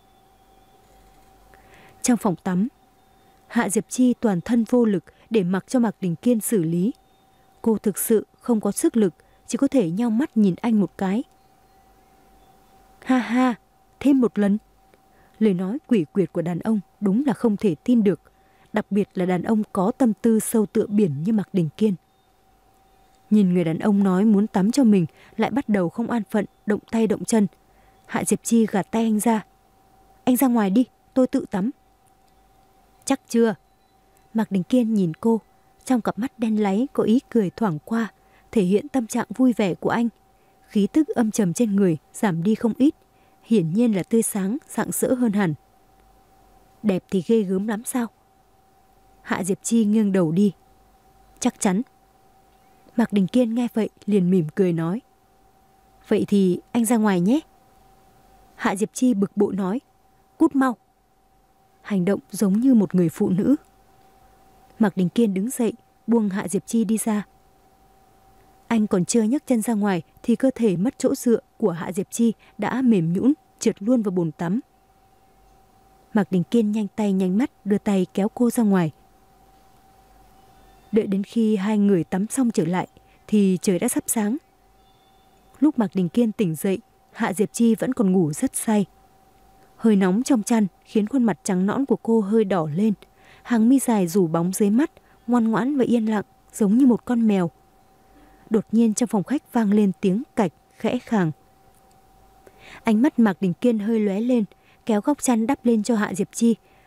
Trong phòng tắm, Hạ Diệp Chi toàn thân vô lực để mặc cho Mạc Đình Kiên xử lý. Cô thực sự không có sức lực, chỉ có thể nhao mắt nhìn anh một cái. Ha ha, thêm một lần. Lời nói quỷ quyệt của đàn ông đúng là không thể tin được, đặc biệt là đàn ông có tâm tư sâu tựa biển như Mạc Đình Kiên. Nhìn người đàn ông nói muốn tắm cho mình lại bắt đầu không an phận, động tay động chân. Hạ Diệp Chi gạt tay anh ra. Anh ra ngoài đi, tôi tự tắm. Chắc chưa? Mạc Đình Kiên nhìn cô, trong cặp mắt đen láy có ý cười thoảng qua, thể hiện tâm trạng vui vẻ của anh. Khí tức âm trầm trên người giảm đi không ít, hiển nhiên là tươi sáng, rạng rỡ hơn hẳn. Đẹp thì ghê gớm lắm sao? Hạ Diệp Chi nghiêng đầu đi. Chắc chắn. Mạc Đình Kiên nghe vậy liền mỉm cười nói. Vậy thì anh ra ngoài nhé. Hạ Diệp Chi bực bội nói. Cút mau. Hành động giống như một người phụ nữ. Mạc Đình Kiên đứng dậy, buông Hạ Diệp Chi đi ra. Anh còn chưa nhấc chân ra ngoài thì cơ thể mất chỗ dựa của Hạ Diệp Chi đã mềm nhũn trượt luôn vào bồn tắm. Mạc Đình Kiên nhanh tay nhanh mắt đưa tay kéo cô ra ngoài. Đợi đến khi hai người tắm xong trở lại thì trời đã sắp sáng. Lúc Mạc Đình Kiên tỉnh dậy, Hạ Diệp Chi vẫn còn ngủ rất say. Hơi nóng trong chăn khiến khuôn mặt trắng nõn của cô hơi đỏ lên, hàng mi dài rủ bóng dưới mắt, ngoan ngoãn và yên lặng giống như một con mèo. Đột nhiên trong phòng khách vang lên tiếng cạch khẽ khàng. Ánh mắt Mạc Đình Kiên hơi lóe lên, kéo góc chăn đắp lên cho Hạ Diệp Chi,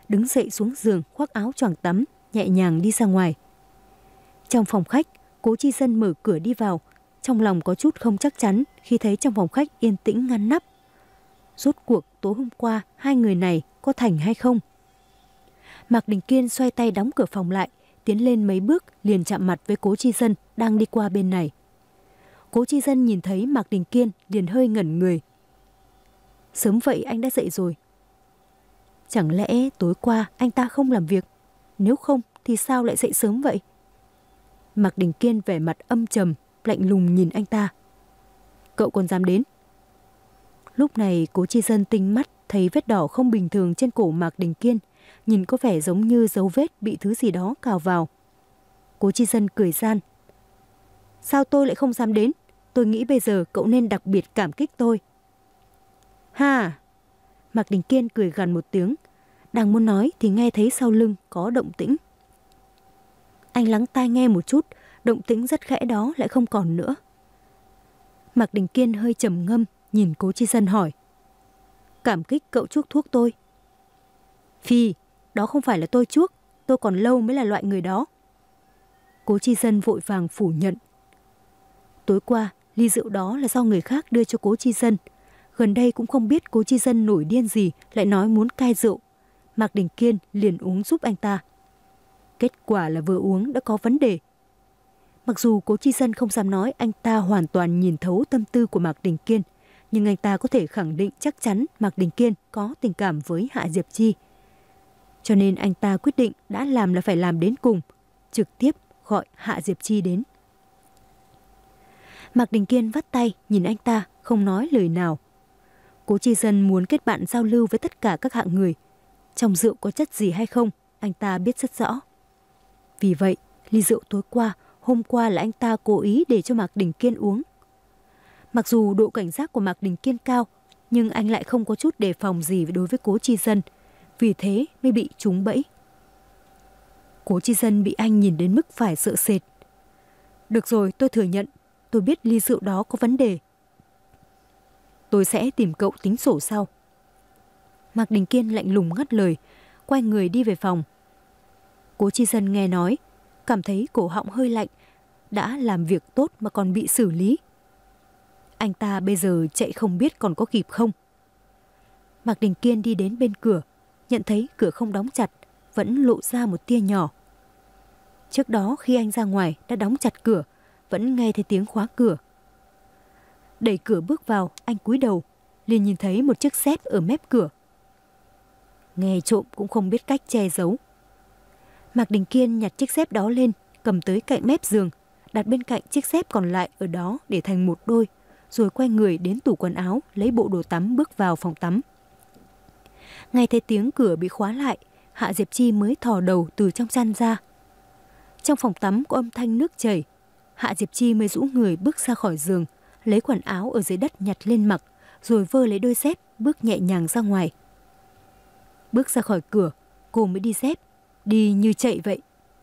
đứng dậy xuống giường khoác áo choàng tắm, nhẹ nhàng đi ra ngoài. Trong phòng khách, Cố Chi Dân mở cửa đi vào, trong lòng có chút không chắc chắn khi thấy trong phòng khách yên tĩnh ngăn nắp. Rốt cuộc tối hôm qua hai người này có thành hay không? Mạc Đình Kiên xoay tay đóng cửa phòng lại, tiến lên mấy bước liền chạm mặt với Cố Chi Dân đang đi qua bên này. Cố Chi Dân nhìn thấy Mạc Đình Kiên liền hơi ngẩn người. Sớm vậy anh đã dậy rồi. Chẳng lẽ tối qua anh ta không làm việc? Nếu không thì sao lại dậy sớm vậy? Mạc Đình Kiên vẻ mặt âm trầm, lạnh lùng nhìn anh ta. Cậu còn dám đến? Lúc này Cố Chi Dân tinh mắt thấy vết đỏ không bình thường trên cổ Mạc Đình Kiên, nhìn có vẻ giống như dấu vết bị thứ gì đó cào vào. Cố Chi Dân cười gian. Sao tôi lại không dám đến? Tôi nghĩ bây giờ cậu nên đặc biệt cảm kích tôi. Ha! Mạc Đình Kiên cười gằn một tiếng, đang muốn nói thì nghe thấy sau lưng có động tĩnh. Anh lắng tai nghe một chút, động tĩnh rất khẽ đó lại không còn nữa. Mạc Đình Kiên hơi trầm ngâm, nhìn Cố Chi Dân hỏi. Cảm kích cậu chuốc thuốc tôi. Phi, đó không phải là tôi chuốc, tôi còn lâu mới là loại người đó. Cố Chi Dân vội vàng phủ nhận. Tối qua, ly rượu đó là do người khác đưa cho Cố Chi Dân. Gần đây cũng không biết Cố Chi Dân nổi điên gì lại nói muốn cai rượu. Mạc Đình Kiên liền uống giúp anh ta. Kết quả là vừa uống đã có vấn đề. Mặc dù Cố Chi Dân không dám nói anh ta hoàn toàn nhìn thấu tâm tư của Mạc Đình Kiên, nhưng anh ta có thể khẳng định chắc chắn Mạc Đình Kiên có tình cảm với Hạ Diệp Chi. Cho nên anh ta quyết định đã làm là phải làm đến cùng, trực tiếp gọi Hạ Diệp Chi đến. Mạc Đình Kiên vắt tay nhìn anh ta, không nói lời nào. Cố Chi Dân muốn kết bạn giao lưu với tất cả các hạng người. Trong rượu có chất gì hay không, anh ta biết rất rõ. Vì vậy, ly rượu tối qua, hôm qua là anh ta cố ý để cho Mạc Đình Kiên uống. Mặc dù độ cảnh giác của Mạc Đình Kiên cao, nhưng anh lại không có chút đề phòng gì đối với Cố Chi Dân, vì thế mới bị trúng bẫy. Cố Chi Dân bị anh nhìn đến mức phải sợ sệt. Được rồi, tôi thừa nhận, tôi biết ly rượu đó có vấn đề. Tôi sẽ tìm cậu tính sổ sau. Mạc Đình Kiên lạnh lùng ngắt lời, quay người đi về phòng. Cố Chi Dân nghe nói, cảm thấy cổ họng hơi lạnh, đã làm việc tốt mà còn bị xử lý. Anh ta bây giờ chạy không biết còn có kịp không. Mạc Đình Kiên đi đến bên cửa, nhận thấy cửa không đóng chặt, vẫn lộ ra một tia nhỏ. Trước đó khi anh ra ngoài đã đóng chặt cửa, vẫn nghe thấy tiếng khóa cửa. Đẩy cửa bước vào, anh cúi đầu, liền nhìn thấy một chiếc xếp ở mép cửa. Nghe trộm cũng không biết cách che giấu. Mạc Đình Kiên nhặt chiếc xếp đó lên, cầm tới cạnh mép giường, đặt bên cạnh chiếc xếp còn lại ở đó để thành một đôi, rồi quay người đến tủ quần áo, lấy bộ đồ tắm bước vào phòng tắm. Nghe thấy tiếng cửa bị khóa lại, Hạ Diệp Chi mới thò đầu từ trong chăn ra. Trong phòng tắm có âm thanh nước chảy, Hạ Diệp Chi mới rũ người bước ra khỏi giường, lấy quần áo ở dưới đất nhặt lên mặc, rồi vơ lấy đôi dép, bước nhẹ nhàng ra ngoài. Bước ra khỏi cửa, cô mới đi dép, đi như chạy vậy.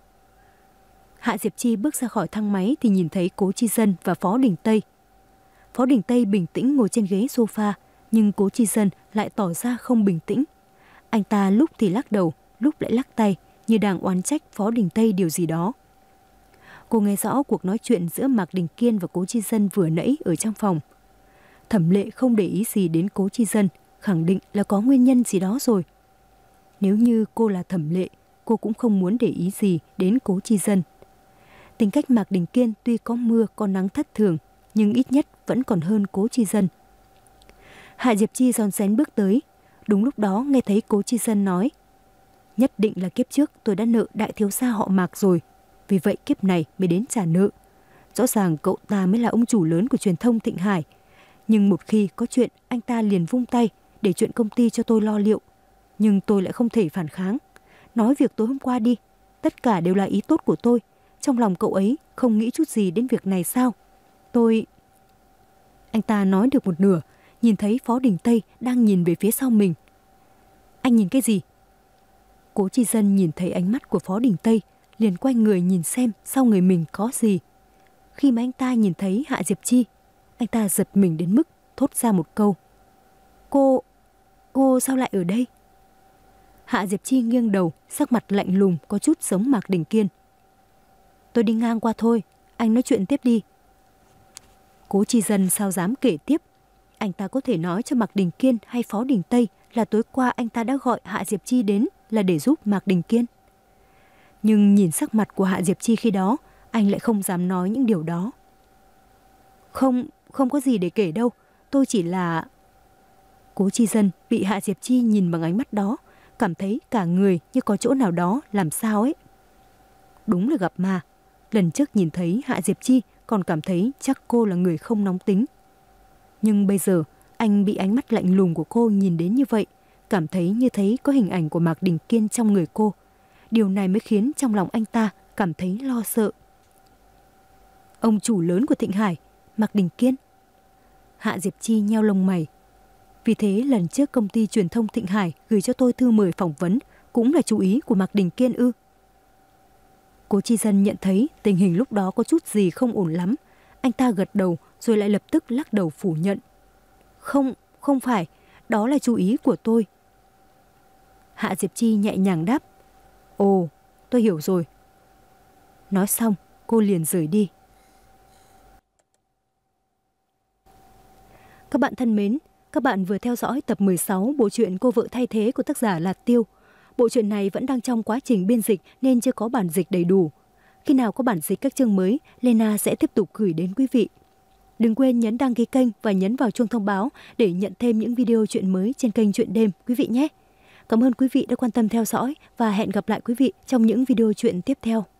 Hạ Diệp Chi bước ra khỏi thang máy thì nhìn thấy Cố Chi Dân và Phó Đình Tây. Phó Đình Tây bình tĩnh ngồi trên ghế sofa, nhưng Cố Chi Dân lại tỏ ra không bình tĩnh. Anh ta lúc thì lắc đầu, lúc lại lắc tay, như đang oán trách Phó Đình Tây điều gì đó. Cô nghe rõ cuộc nói chuyện giữa Mạc Đình Kiên và Cố Chi Dân vừa nãy ở trong phòng. Thẩm Lệ không để ý gì đến Cố Chi Dân, khẳng định là có nguyên nhân gì đó rồi. Nếu như cô là Thẩm Lệ, cô cũng không muốn để ý gì đến Cố Chi Dân. Tính cách Mạc Đình Kiên tuy có mưa có nắng thất thường, nhưng ít nhất vẫn còn hơn Cố Chi Dân. Hạ Diệp Chi rón rén bước tới, đúng lúc đó nghe thấy Cố Chi Dân nói: nhất định là kiếp trước tôi đã nợ đại thiếu gia họ Mạc rồi, vì vậy kiếp này mới đến trả nợ. Rõ ràng cậu ta mới là ông chủ lớn của truyền thông Thịnh Hải, nhưng một khi có chuyện anh ta liền vung tay để chuyện công ty cho tôi lo liệu. Nhưng tôi lại không thể phản kháng. Nói việc tối hôm qua đi, tất cả đều là ý tốt của tôi. Trong lòng cậu ấy không nghĩ chút gì đến việc này sao? Tôi... Anh ta nói được một nửa, nhìn thấy Phó Đình Tây đang nhìn về phía sau mình. Anh nhìn cái gì? Cố Chi Dân nhìn thấy ánh mắt của Phó Đình Tây, liền quay người nhìn xem sau người mình có gì. Khi mà anh ta nhìn thấy Hạ Diệp Chi, anh ta giật mình đến mức thốt ra một câu: Cô... cô sao lại ở đây? Hạ Diệp Chi nghiêng đầu, sắc mặt lạnh lùng có chút giống Mạc Đình Kiên. Tôi đi ngang qua thôi, anh nói chuyện tiếp đi. Cố Chi Dân sao dám kể tiếp. Anh ta có thể nói cho Mạc Đình Kiên hay Phó Đình Tây là tối qua anh ta đã gọi Hạ Diệp Chi đến là để giúp Mạc Đình Kiên. Nhưng nhìn sắc mặt của Hạ Diệp Chi khi đó, anh lại không dám nói những điều đó. Không, không có gì để kể đâu, tôi chỉ là... Cố Chi Dân bị Hạ Diệp Chi nhìn bằng ánh mắt đó, cảm thấy cả người như có chỗ nào đó làm sao ấy. Đúng là gặp ma. Lần trước nhìn thấy Hạ Diệp Chi còn cảm thấy chắc cô là người không nóng tính. Nhưng bây giờ anh bị ánh mắt lạnh lùng của cô nhìn đến như vậy, cảm thấy như thấy có hình ảnh của Mạc Đình Kiên trong người cô. Điều này mới khiến trong lòng anh ta cảm thấy lo sợ. Ông chủ lớn của Thịnh Hải, Mạc Đình Kiên. Hạ Diệp Chi nheo lông mày. Vì thế lần trước công ty truyền thông Thịnh Hải gửi cho tôi thư mời phỏng vấn cũng là chú ý của Mạc Đình Kiên ư? Cố Chi Dân nhận thấy tình hình lúc đó có chút gì không ổn lắm. Anh ta gật đầu rồi lại lập tức lắc đầu phủ nhận. Không, không phải, đó là chú ý của tôi. Hạ Diệp Chi nhẹ nhàng đáp. Ồ, tôi hiểu rồi. Nói xong, cô liền rời đi. Các bạn thân mến, các bạn vừa theo dõi tập mười sáu bộ truyện Cô vợ thay thế của tác giả Lạt Tiêu. Bộ truyện này vẫn đang trong quá trình biên dịch nên chưa có bản dịch đầy đủ. Khi nào có bản dịch các chương mới, Lena sẽ tiếp tục gửi đến quý vị. Đừng quên nhấn đăng ký kênh và nhấn vào chuông thông báo để nhận thêm những video truyện mới trên kênh Truyện Đêm quý vị nhé. Cảm ơn quý vị đã quan tâm theo dõi và hẹn gặp lại quý vị trong những video truyện tiếp theo.